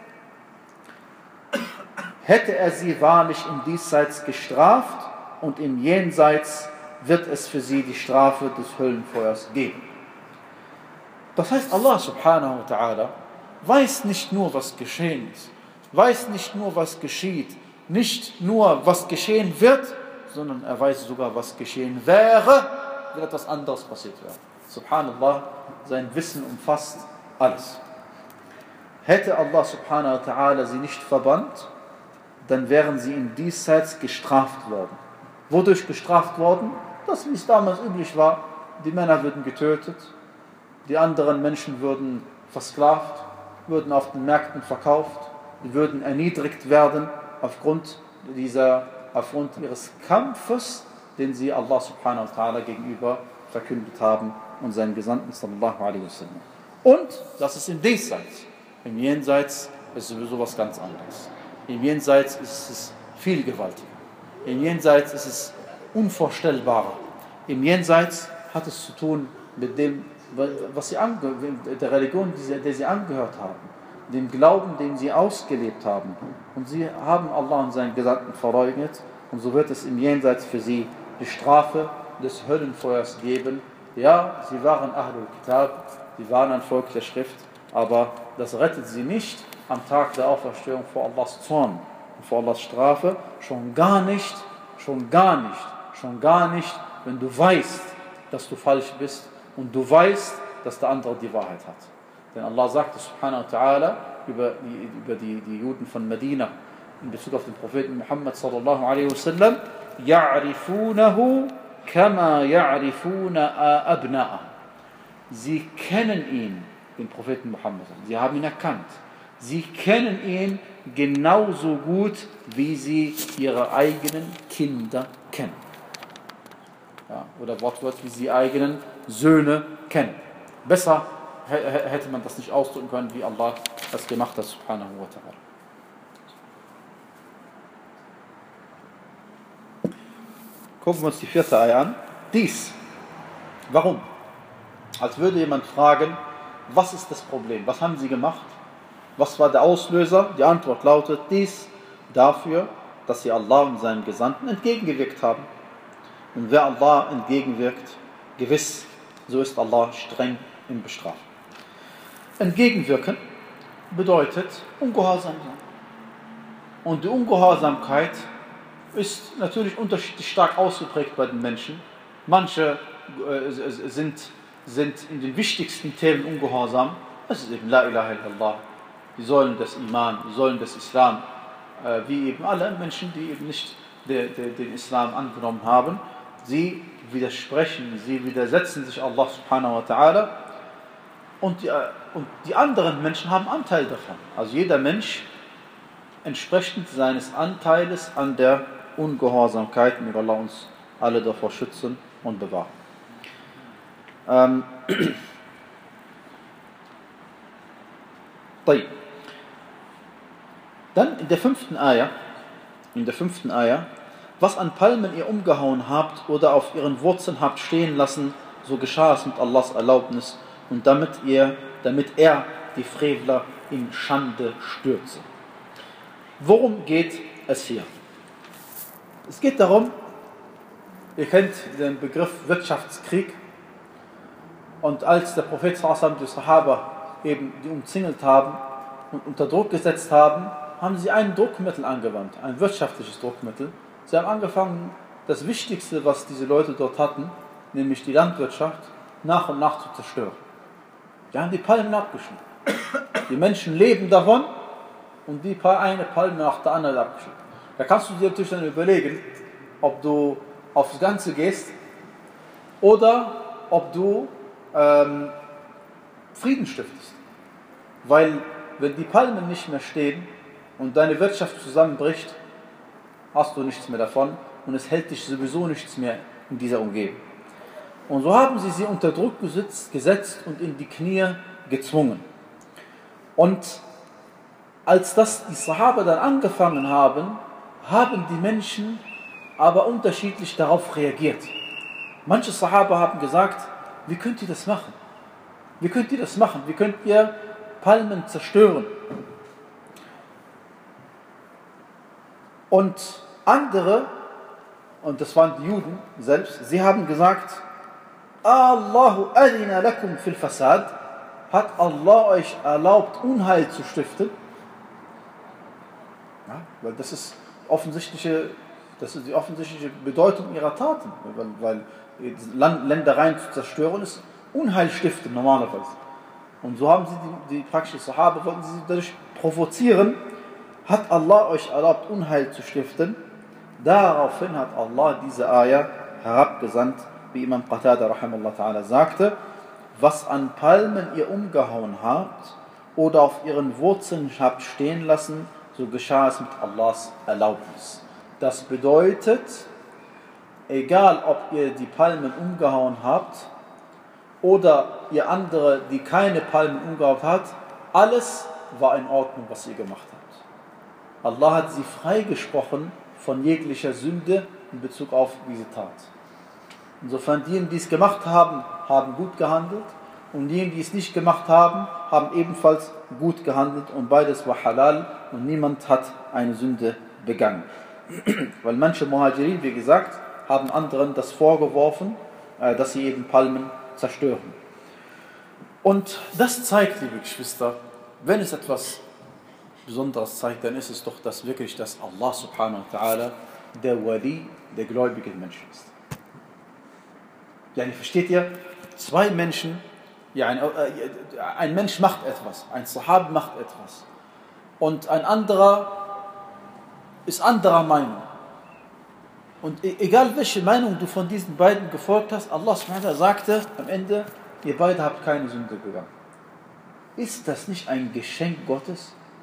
hätte er sie wahrlich im Diesseits gestraft und im Jenseits wird es für sie die Strafe des Höllenfeuers geben. Das heißt, Allah subhanahu wa ta'ala weiß nicht nur, was geschehen ist, weiß nicht nur, was geschieht, nicht nur, was geschehen wird, sondern er weiß sogar, was geschehen wäre, wenn etwas anderes passiert wäre. Subhanallah, sein Wissen umfasst alles. Hätte Allah subhanahu wa ta'ala sie nicht verbannt, dann wären sie im Diesseits gestraft worden. Wodurch gestraft worden? Das, wie es damals üblich war, die Männer würden getötet, die anderen Menschen würden versklavt, würden auf den Märkten verkauft, die würden erniedrigt werden aufgrund dieser, aufgrund ihres Kampfes, den sie Allah subhanahu wa ta'ala gegenüber verkündet haben und seinen Gesandten sallallahu alaihi wasallam. Und das ist im Diesseits. Im Jenseits ist sowieso was ganz anderes. Im Jenseits ist es viel gewaltiger. Im Jenseits ist es unvorstellbarer. Im Jenseits hat es zu tun mit dem, was sie ange- der Religion, der sie angehört haben, dem Glauben, den sie ausgelebt haben. Und sie haben Allah und seinen Gesandten verleugnet. Und so wird es im Jenseits für sie die Strafe des Höllenfeuers geben. Ja, sie waren Ahlul Kitab, sie waren ein Volk der Schrift, aber das rettet sie nicht am Tag der Auferstehung vor Allahs Zorn und vor Allahs Strafe. Schon gar nicht, schon gar nicht, schon gar nicht, wenn du weißt, dass du falsch bist und du weißt, dass der andere die Wahrheit hat. Denn Allah sagte subhanahu wa ta'ala über, die, über die, die Juden von Medina in Bezug auf den Propheten Muhammad sallallahu alaihi wasallam, يَعْرِفُونَهُ كَمَا يَعْرِفُونَ أَبْنَاءَهُ. Sie kennen ihn, den Propheten Muhammad. Sie haben ihn erkannt. Sie kennen ihn genauso gut, wie sie ihre eigenen Kinder kennen. Ja, oder wortwörtlich, wie sie eigenen Söhne kennen. Besser hätte man das nicht ausdrücken können, wie Allah das gemacht hat, subhanahu wa ta'ala. Gucken wir uns die vierte Eier an. Dies. Warum? Als würde jemand fragen, was ist das Problem? Was haben sie gemacht? Was war der Auslöser? Die Antwort lautet, dies dafür, dass sie Allah und seinem Gesandten entgegengewirkt haben. Und wer Allah entgegenwirkt, gewiss, so ist Allah streng im Bestrafen. Entgegenwirken bedeutet ungehorsam sein. Und die Ungehorsamkeit ist natürlich unterschiedlich stark ausgeprägt bei den Menschen. Manche äh, sind, sind in den wichtigsten Themen ungehorsam. Das ist eben La ilaha illallah, die Säulen des Iman, die Säulen des Islam, äh, wie eben alle Menschen, die eben nicht de, de, den Islam angenommen haben. Sie widersprechen, sie widersetzen sich Allah subhanahu wa ta'ala und die, und die anderen Menschen haben Anteil davon. Also jeder Mensch entsprechend seines Anteiles an der Ungehorsamkeit, möge Allah uns alle davor schützen und bewahren. Ähm. Dann in der fünften Ayah, in der fünften Ayah, was an Palmen ihr umgehauen habt oder auf ihren Wurzeln habt stehen lassen, so geschah es mit Allahs Erlaubnis und damit, ihr, damit er die Frevler in Schande stürze. Worum geht es hier? Es geht darum, ihr kennt den Begriff Wirtschaftskrieg, und als der Prophet sallallahu die Sahaba eben die umzingelt haben und unter Druck gesetzt haben, haben sie ein Druckmittel angewandt, ein wirtschaftliches Druckmittel. Sie haben angefangen, das Wichtigste, was diese Leute dort hatten, nämlich die Landwirtschaft, nach und nach zu zerstören. Die haben die Palmen abgeschnitten. Die Menschen leben davon und die paar eine Palme nach der anderen abgeschnitten. Da kannst du dir natürlich dann überlegen, ob du aufs Ganze gehst oder ob du ähm, Frieden stiftest. Weil wenn die Palmen nicht mehr stehen und deine Wirtschaft zusammenbricht, hast du nichts mehr davon und es hält dich sowieso nichts mehr in dieser Umgebung. Und so haben sie sie unter Druck gesetzt, gesetzt und in die Knie gezwungen. Und als das die Sahaba dann angefangen haben, haben die Menschen aber unterschiedlich darauf reagiert. Manche Sahaba haben gesagt, wie könnt ihr das machen? Wie könnt ihr das machen? Wie könnt ihr Palmen zerstören? Und andere, und das waren die Juden selbst, sie haben gesagt, Allahu adina lakum fil fasad, hat Allah euch erlaubt, Unheil zu stiften? Ja, weil das ist offensichtliche, das ist die offensichtliche Bedeutung ihrer Taten, weil, weil Ländereien zu zerstören ist Unheil stiften normalerweise. Und so haben sie die, die praktische Sahaba, wollten sie dadurch provozieren, hat Allah euch erlaubt, Unheil zu stiften? Daraufhin hat Allah diese Ayah herabgesandt, wie Imam Qatada rahimahullah ta'ala sagte, was an Palmen ihr umgehauen habt oder auf ihren Wurzeln habt stehen lassen, so geschah es mit Allahs Erlaubnis. Das bedeutet, egal ob ihr die Palmen umgehauen habt oder ihr andere, die keine Palmen umgehauen habt, alles war in Ordnung, was ihr gemacht habt. Allah hat sie freigesprochen von jeglicher Sünde in Bezug auf diese Tat. Insofern diejenigen, die es gemacht haben, haben gut gehandelt und diejenigen, die es nicht gemacht haben, haben ebenfalls gut gehandelt und beides war halal und niemand hat eine Sünde begangen. Weil manche Muhajirin, wie gesagt, haben anderen das vorgeworfen, dass sie eben Palmen zerstören. Und das zeigt, liebe Geschwister, wenn es etwas Besonderes zeigt, dann ist es doch das wirklich, dass Allah subhanahu wa ta'ala der Wali der gläubigen Menschen ist. Ja, versteht ihr? Zwei Menschen, ja, ein, äh, ein Mensch macht etwas, ein Sahab macht etwas und ein anderer ist anderer Meinung. Und egal welche Meinung du von diesen beiden gefolgt hast, Allah subhanahu wa ta'ala sagte am Ende, ihr beide habt keine Sünde begangen. Ist das nicht ein Geschenk Gottes?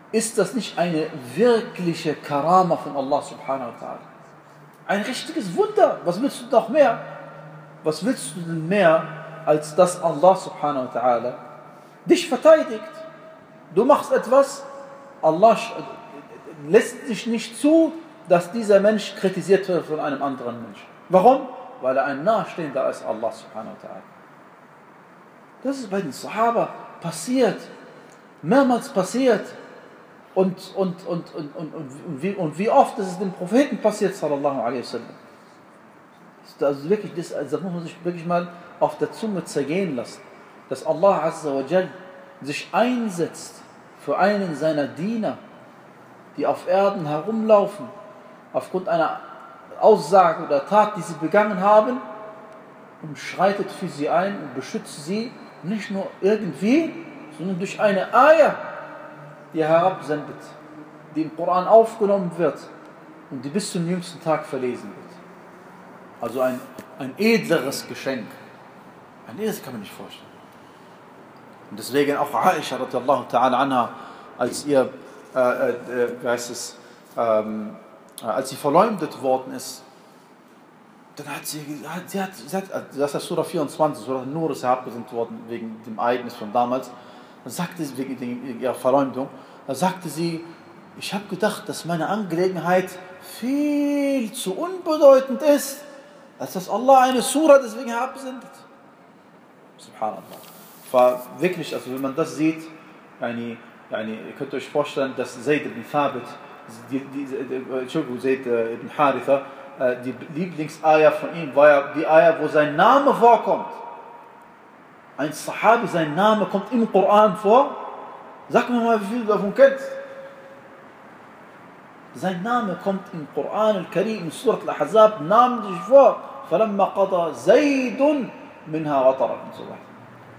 ist das nicht eine wirkliche Karama von Allah subhanahu wa ta'ala? Ein richtiges Wunder. Was willst du noch mehr? Was willst du denn mehr, als dass Allah subhanahu wa ta'ala dich verteidigt? Du machst etwas, Allah lässt sich nicht zu, dass dieser Mensch kritisiert wird von einem anderen Menschen. Warum? Weil er ein Nahestehender ist, Allah subhanahu wa ta'ala. Das ist bei den Sahaba passiert, mehrmals passiert. Und, und, und, und, und, und, wie, und wie oft ist es den Propheten passiert, sallallahu alaihi wasallam. Also wirklich, das, also das muss man sich wirklich mal auf der Zunge zergehen lassen, dass Allah azza wa jal sich einsetzt für einen seiner Diener, die auf Erden herumlaufen, aufgrund einer Aussage oder Tat, die sie begangen haben, und schreitet für sie ein und beschützt sie, nicht nur irgendwie, sondern durch eine Ayah, die er herabsendet, die im Koran aufgenommen wird und die bis zum jüngsten Tag verlesen wird. Also ein, ein edleres Geschenk. Ein edles kann man nicht vorstellen. Und deswegen auch Aisha radiallahu ta'ala anha, als ihr, äh, äh, wie heißt es, ähm, äh, als sie verleumdet worden ist, dann hat sie, sie hat, sie hat, das ist Surah vierundzwanzig, Surah Nur ist herabgesendet worden wegen dem Ereignis von damals. Dann sagte sie, wegen ihrer Verleumdung, da sagte sie, ich habe gedacht, dass meine Angelegenheit viel zu unbedeutend ist, als dass Allah eine Surah deswegen herabsendet. Subhanallah. War wirklich, also wenn man das sieht, eine, eine, ihr könnt euch vorstellen, dass Zayd ibn Thabit, die, die, die, Entschuldigung, Zayd ibn Haritha, die Lieblingsayah von ihm war ja die Ayah, wo sein Name vorkommt. Ein Sahabi, sein Name kommt im Koran vor. Sag mir mal, wie viel du davon kennst. Sein Name kommt im Koran al-Karim, in Surat al-Ahzab, namentlich vor. فَلَمَّا قَضَى زَيْدٌ مِنْهَا وَطَرًا und so weiter.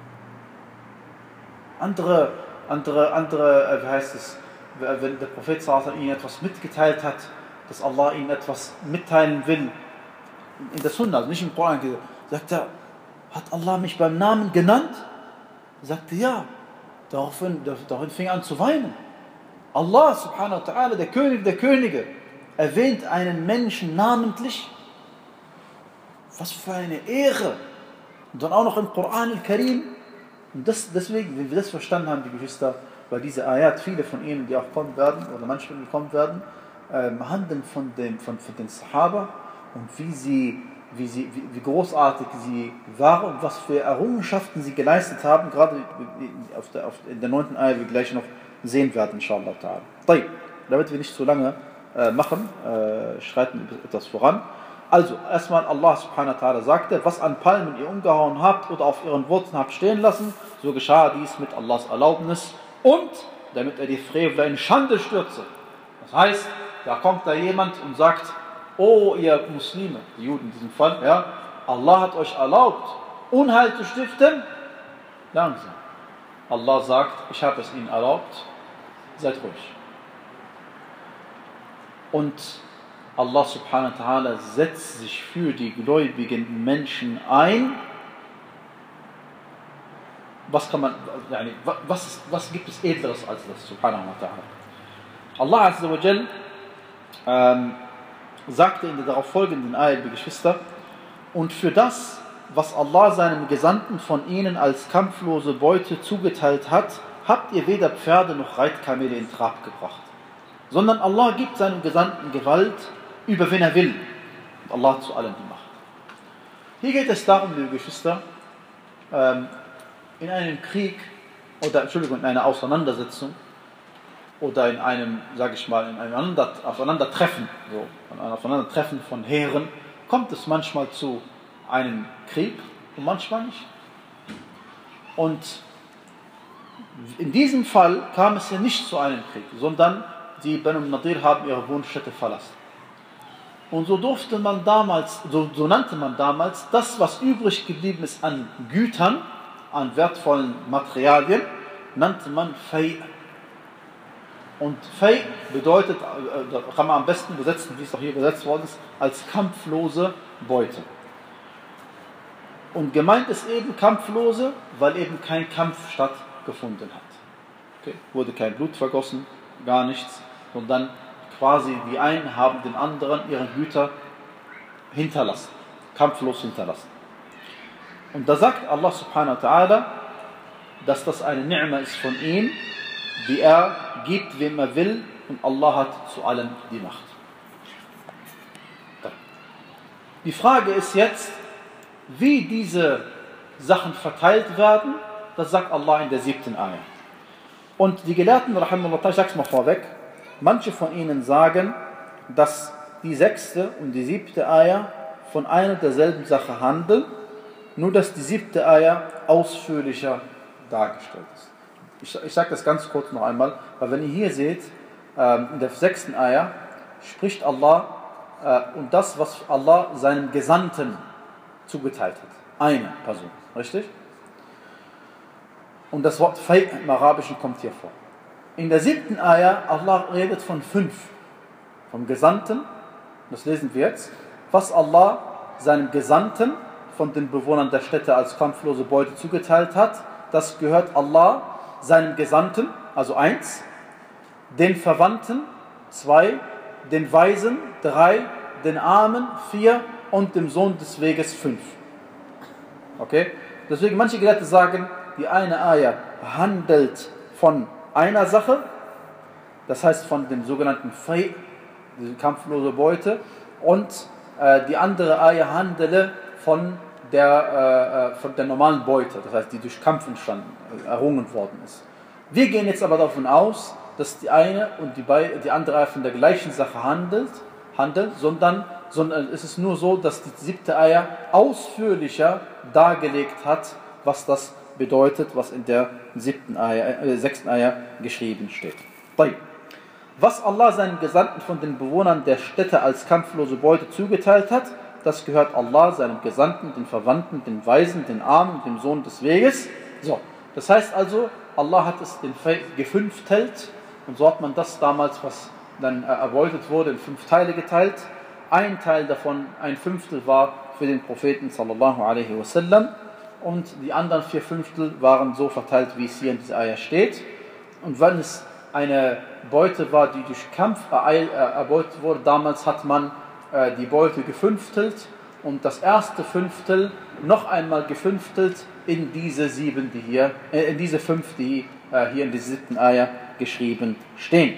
Andere, andere, andere, wie heißt es, wenn der Prophet ihnen etwas mitgeteilt hat, dass Allah ihnen etwas mitteilen will, in der Sunna, also nicht im Koran, sagt er, hat Allah mich beim Namen genannt? Er sagte ja. Daraufhin, daraufhin fing er an zu weinen. Allah subhanahu wa ta'ala, der König der Könige, erwähnt einen Menschen namentlich. Was für eine Ehre. Und dann auch noch im Koran al-Karim. Und das, deswegen, wenn wir das verstanden haben, die Geschwister, weil diese Ayat, viele von ihnen, die auch kommen werden, oder manche von ihnen kommen werden, ähm, handeln von, dem, von, von den Sahaba und wie sie Wie, sie, wie, wie großartig sie waren und was für Errungenschaften sie geleistet haben, gerade auf der, auf, in der neunten Ayah, wie wir gleich noch sehen werden, inshallah ta'ala. Damit wir nicht zu lange äh, machen, äh, schreiten wir etwas voran. Also, erstmal Allah subhanahu wa ta'ala sagte, was an Palmen ihr umgehauen habt oder auf ihren Wurzeln habt stehen lassen, so geschah dies mit Allahs Erlaubnis und damit er die Frevler in Schande stürze. Das heißt, da kommt da jemand und sagt, oh ihr Muslime, die Juden in diesem Fall, ja, Allah hat euch erlaubt, Unheil zu stiften. Langsam. Allah sagt, ich habe es ihnen erlaubt, seid ruhig. Und Allah subhanahu wa ta'ala setzt sich für die gläubigen Menschen ein. Was kann man, was, was gibt es Edleres als das, subhanahu wa ta'ala? Allah azza wa jal ähm, sagte in der darauf folgenden Ayah, liebe Geschwister, und für das, was Allah seinem Gesandten von ihnen als kampflose Beute zugeteilt hat, habt ihr weder Pferde noch Reitkamele in Trab gebracht, sondern Allah gibt seinem Gesandten Gewalt, über wen er will, und Allah hat zu allem die Macht. Hier geht es darum, liebe Geschwister, in einem Krieg, oder Entschuldigung, in einer Auseinandersetzung, oder in einem, sage ich mal, in einem Aufeinandertreffen, so, ein Aufeinandertreffen von Heeren, kommt es manchmal zu einem Krieg und manchmal nicht. Und in diesem Fall kam es ja nicht zu einem Krieg, sondern die Banu Nadir haben ihre Wohnstätte verlassen. Und so durfte man damals, so, so nannte man damals, das, was übrig geblieben ist an Gütern, an wertvollen Materialien, nannte man Fay'. Und Fay bedeutet, da kann man am besten übersetzen, wie es auch hier übersetzt worden ist, als kampflose Beute. Und gemeint ist eben kampflose, weil eben kein Kampf stattgefunden hat. Okay? Wurde kein Blut vergossen, gar nichts, sondern quasi die einen haben den anderen ihre Güter hinterlassen, kampflos hinterlassen. Und da sagt Allah subhanahu wa ta'ala, dass das eine Ni'ma ist von ihm, die er gibt, wem er will, und Allah hat zu allem die Macht. Die Frage ist jetzt, wie diese Sachen verteilt werden, das sagt Allah in der siebten Ayah. Und die Gelehrten, rahimahullah, ich sag's mal vorweg, manche von ihnen sagen, dass die sechste und die siebte Ayah von einer derselben Sache handeln, nur dass die siebte Ayah ausführlicher dargestellt ist. Ich, ich sage das ganz kurz noch einmal, weil wenn ihr hier seht, ähm, in der sechsten Ayah spricht Allah äh, und das, was Allah seinem Gesandten zugeteilt hat. Eine Person, richtig? Und das Wort Fay im Arabischen kommt hier vor. In der siebten Ayah, Allah redet von fünf, vom Gesandten, das lesen wir jetzt, was Allah seinem Gesandten von den Bewohnern der Städte als kampflose Beute zugeteilt hat, das gehört Allah, seinem Gesandten, also eins, den Verwandten, zwei, den Weisen, drei, den Armen, vier und dem Sohn des Weges, fünf. Okay? Deswegen manche Gelehrte sagen, die eine Ayah handelt von einer Sache, das heißt von dem sogenannten Fay, diese kampflose Beute, und äh, die andere Ayah handele von der, äh, von der normalen Beute, das heißt die durch Kampf entstanden, errungen worden ist. Wir gehen jetzt aber davon aus, dass die eine und die, Be die andere Ayah von der gleichen Sache handelt, handelt sondern, sondern es ist nur so, dass die siebte Ayah ausführlicher dargelegt hat, was das bedeutet, was in der siebten Ayah, äh, sechsten Ayah geschrieben steht. Was Allah seinen Gesandten von den Bewohnern der Städte als kampflose Beute zugeteilt hat, das gehört Allah, seinem Gesandten, den Verwandten, den Weisen, den Armen, dem Sohn des Weges. So, das heißt also, Allah hat es in gefünftelt, und so hat man das damals, was dann erbeutet wurde, in fünf Teile geteilt. Ein Teil davon, ein Fünftel, war für den Propheten sallallahu alaihi wasallam, und die anderen vier Fünftel waren so verteilt, wie es hier in dieser Ayah steht. Und wenn es eine Beute war, die durch Kampf erbeutet wurde, damals hat man äh, die Beute gefünftelt und das erste Fünftel noch einmal gefünftelt in diese sieben, die hier, äh, in diese fünf, die äh, hier in der siebten Ayah geschrieben stehen.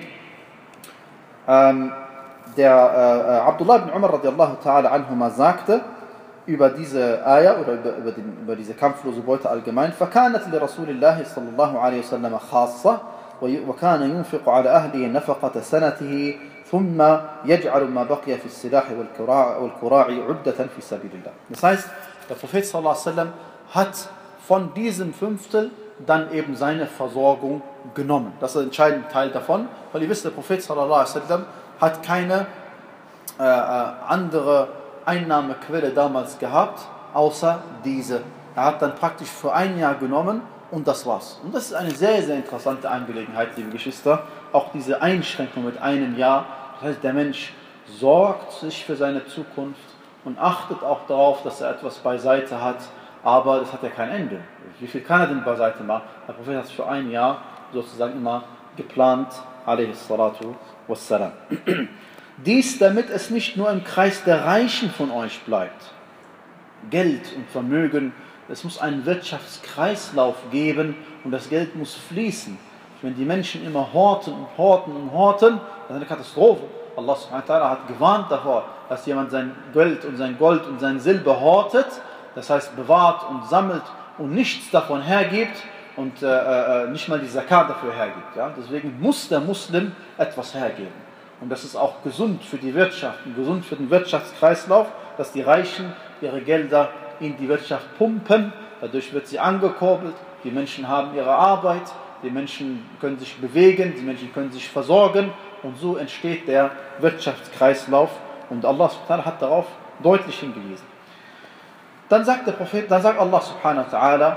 Ähm, der äh, Abdullah ibn Umar radiallahu ta'ala anhuma sagte über diese Ayah oder über, über, den, über diese kampflose Beute allgemein: فَكَانَتْ لِرَسُولِ اللَّهِ صَلَّى اللَّهُ عَلَيْهِ وسلم خَاصَّةً وكان ينفق على أهله نفقة سنته ثم يجعل ما بقي في السلاح والكراع عدة في سبيل الله. Das heißt, der Prophet sallallahu alaihi wasallam hat von diesem Fünftel dann eben seine Versorgung genommen. Das ist ein entscheidender Teil davon, weil ihr wisst, der Prophet sallallahu alaihi wasallam hat keine äh, andere Einnahmequelle damals gehabt, außer diese. Er hat dann praktisch für ein Jahr genommen, und das war's. Und das ist eine sehr, sehr interessante Angelegenheit, liebe Geschwister. Auch diese Einschränkung mit einem Jahr. Das heißt, der Mensch sorgt sich für seine Zukunft und achtet auch darauf, dass er etwas beiseite hat. Aber das hat ja kein Ende. Wie viel kann er denn beiseite machen? Der Prophet hat es für ein Jahr sozusagen immer geplant. Alayhi salatu wassalam. Dies, damit es nicht nur im Kreis der Reichen von euch bleibt. Geld und Vermögen, es muss einen Wirtschaftskreislauf geben und das Geld muss fließen. Wenn die Menschen immer horten und horten und horten, das ist eine Katastrophe. Allah subhanahu wa ta'ala hat gewarnt davor, dass jemand sein Geld und sein Gold und sein Silber hortet, das heißt bewahrt und sammelt und nichts davon hergibt und äh, äh, nicht mal die Zakat dafür hergibt. Ja? Deswegen muss der Muslim etwas hergeben. Und das ist auch gesund für die Wirtschaft und gesund für den Wirtschaftskreislauf, dass die Reichen ihre Gelder in die Wirtschaft pumpen, dadurch wird sie angekurbelt, die Menschen haben ihre Arbeit, die Menschen können sich bewegen, die Menschen können sich versorgen und so entsteht der Wirtschaftskreislauf und Allah subhanahu hat darauf deutlich hingewiesen. Dann sagt der Prophet, dann sagt Allah subhanahu wa ta'ala: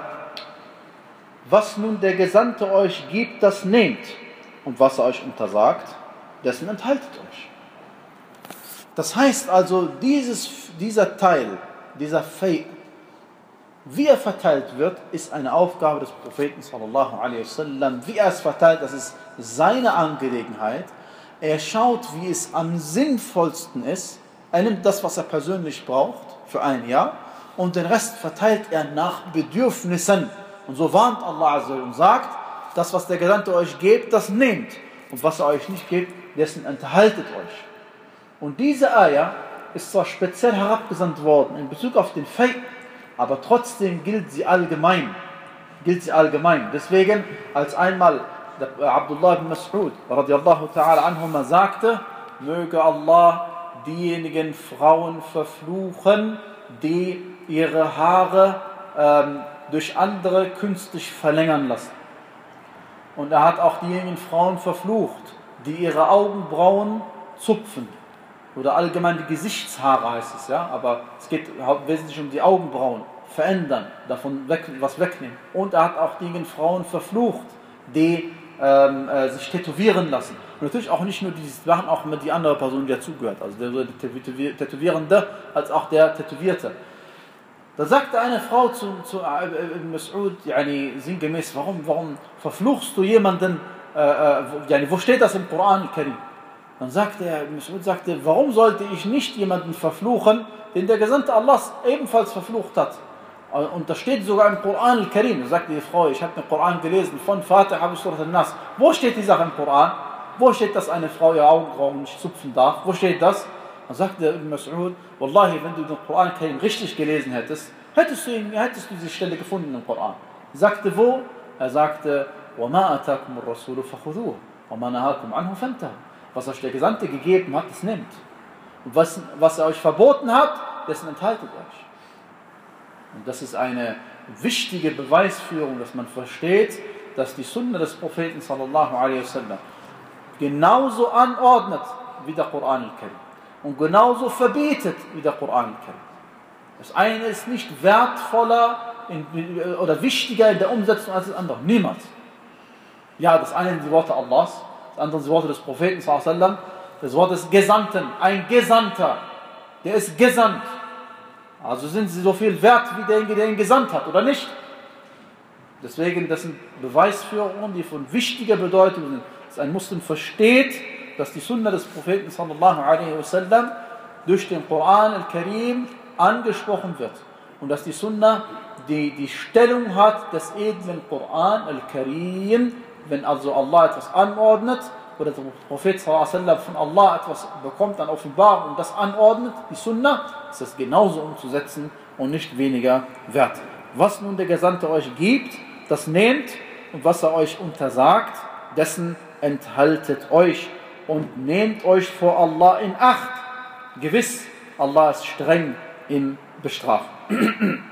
Was nun der Gesandte euch gibt, das nehmt, und was er euch untersagt, dessen enthaltet euch. Das heißt also, dieses, dieser Teil, dieser Fay, Wie er verteilt wird, ist eine Aufgabe des Propheten sallallahu alaihi wasallam. Wie er es verteilt, das ist seine Angelegenheit. Er schaut, wie es am sinnvollsten ist. Er nimmt das, was er persönlich braucht für ein Jahr, und den Rest verteilt er nach Bedürfnissen. Und so warnt Allah Azza und sagt, das, was der Gesandte euch gibt, das nehmt. Und was er euch nicht gibt, dessen enthaltet euch. Und diese Ayah ist zwar speziell herabgesandt worden in Bezug auf den Fei, aber trotzdem gilt sie allgemein. Gilt sie allgemein. Deswegen, als einmal der Abdullah ibn Mas'ud radiallahu ta'ala anhuma sagte, möge Allah diejenigen Frauen verfluchen, die ihre Haare ähm, durch andere künstlich verlängern lassen. Und er hat auch diejenigen Frauen verflucht, die ihre Augenbrauen zupfen. Oder allgemein die Gesichtshaare heißt es, ja, aber es geht wesentlich um die Augenbrauen, verändern, davon weg, was wegnehmen. Und er hat auch diejenigen Frauen verflucht, die ähm, äh, sich tätowieren lassen. Und natürlich auch nicht nur die machen, auch mit die andere Person, die dazugehört, also der Tätowierende als auch der Tätowierte. Da sagte eine Frau zu, zu Ibn Mas'ud, yani, sinngemäß, warum, warum verfluchst du jemanden, äh, äh, yani, wo steht das im Koran al-Karim? Dann sagte er, Ibn Mas'ud sagte, warum sollte ich nicht jemanden verfluchen, den der Gesandte Allahs ebenfalls verflucht hat? Und das steht sogar im Koran al-Karim. Da sagte die Frau, ich habe den Koran gelesen, von Fatiha bis Surat al-Nas. Wo steht die Sache im Koran? Wo steht, dass eine Frau ihre Augenbrauen nicht zupfen darf? Wo steht das? Dann sagte Ibn Mas'ud, Wallahi, wenn du den Koran al-Karim richtig gelesen hättest, hättest du, ihn, hättest du diese Stelle gefunden im Koran. Er sagte, wo? Er sagte, وَمَا أَتَاكُمُ الرَّسُولُ فَخُذُوهُ وَمَا نَهَاكُمْ عَنْهُ فَانْتَهُوا. Was euch der Gesandte gegeben hat, das nehmt. Und was, was er euch verboten hat, dessen enthaltet euch. Und das ist eine wichtige Beweisführung, dass man versteht, dass die Sunna des Propheten sallallahu alaihi wasallam genauso anordnet wie der Koran al-Karim und genauso verbietet wie der Koran al-Karim. Das eine ist nicht wertvoller in, oder wichtiger in der Umsetzung als das andere. Niemals. Ja, das eine sind die Worte Allahs, das andere sind die Worte des Propheten sallallahu alaihi wasallam, das Wort des Gesandten, ein Gesandter, der ist gesandt. Also sind sie so viel wert wie derjenige, der ihn gesandt hat, oder nicht? Deswegen, das sind Beweisführungen, die von wichtiger Bedeutung sind. Dass ein Muslim versteht, dass die Sunna des Propheten sallallahu alaihi wasallam durch den Koran al-Karim angesprochen wird. Und dass die Sunna die, die Stellung hat des edlen Koran al-Karim, wenn also Allah etwas anordnet, oder der Prophet sallallahu alaihi wasallam von Allah etwas bekommt an Offenbarung und das anordnet, die Sunna, ist das genauso umzusetzen und nicht weniger wert. Was nun der Gesandte euch gibt, das nehmt, und was er euch untersagt, dessen enthaltet euch und nehmt euch vor Allah in Acht. Gewiss, Allah ist streng im Bestrafen.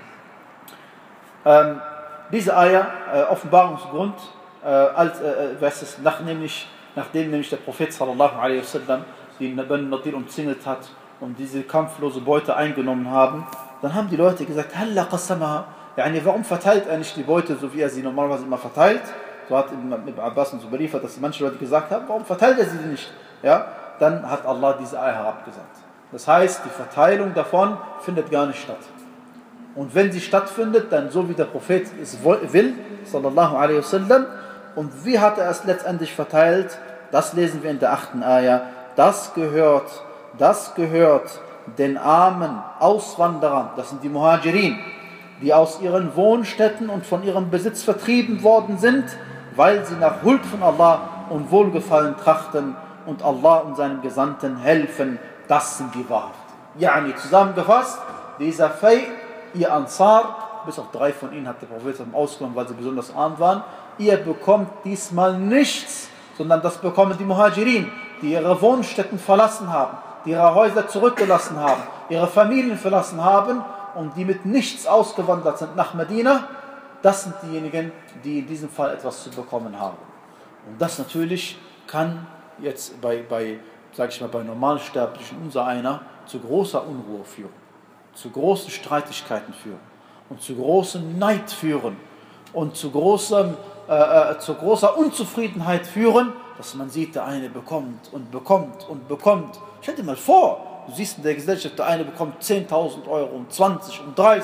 ähm, diese Eier, äh, Offenbarungsgrund, äh, als, äh, was ist nach, nämlich Nachdem nämlich der Prophet sallallahu alaihi wasallam die Banu Nadir umzingelt hat und diese kampflose Beute eingenommen haben, dann haben die Leute gesagt, Halla qasamaha, yani, warum verteilt er nicht die Beute, so wie er sie normalerweise immer verteilt? So hat Ibn Abbas und so beliefert, dass manche Leute gesagt haben, warum verteilt er sie nicht? Ja, dann hat Allah diese Eier herabgesandt. Das heißt, die Verteilung davon findet gar nicht statt. Und wenn sie stattfindet, dann so wie der Prophet es will, sallallahu alaihi wasallam. Und wie hat er es letztendlich verteilt? Das lesen wir in der achten Ayah. Das gehört, das gehört den armen Auswanderern, das sind die Muhajirin, die aus ihren Wohnstätten und von ihrem Besitz vertrieben worden sind, weil sie nach Huld von Allah und Wohlgefallen trachten und Allah und seinem Gesandten helfen. Das sind die Wahrheit. Yani, zusammengefasst, dieser Fay, ihr Ansar, bis auf drei von ihnen hat der Prophet ausgenommen, weil sie besonders arm waren, ihr bekommt diesmal nichts, sondern das bekommen die Muhajirin, die ihre Wohnstätten verlassen haben, die ihre Häuser zurückgelassen haben, ihre Familien verlassen haben und die mit nichts ausgewandert sind nach Medina. Das sind diejenigen, die in diesem Fall etwas zu bekommen haben. Und das natürlich kann jetzt bei, bei sag ich mal, bei Normalsterblichen unser einer zu großer Unruhe führen, zu großen Streitigkeiten führen und zu großem Neid führen und zu, großem, äh, zu großer Unzufriedenheit führen, dass man sieht, der eine bekommt und bekommt und bekommt. Stell dir mal vor, du siehst in der Gesellschaft, der eine bekommt zehntausend Euro und zwanzig und dreißig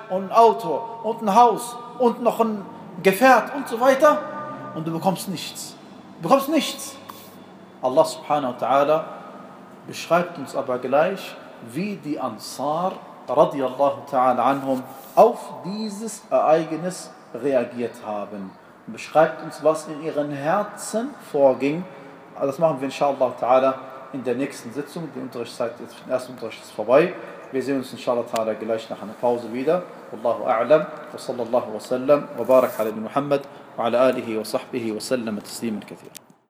und ein Auto und ein Haus und noch ein Gefährt und so weiter und du bekommst nichts. Du bekommst nichts. Allah subhanahu wa ta'ala beschreibt uns aber gleich, wie die Ansar radiyallahu ta'ala anhum auf dieses Ereignis reagiert haben. Und beschreibt uns, was in ihren Herzen vorging. Das machen wir inshallah ta'ala in der nächsten Sitzung. Die Unterrichtszeit, der erste Unterricht ist vorbei. Wir sehen uns inshallah ta'ala gleich nach einer Pause wieder. Wallahu a'lam. Wa sallallahu wa sallam wa barak ala Muhammad wa ala alihi wa sahbihi wa sallam tasliman kathira.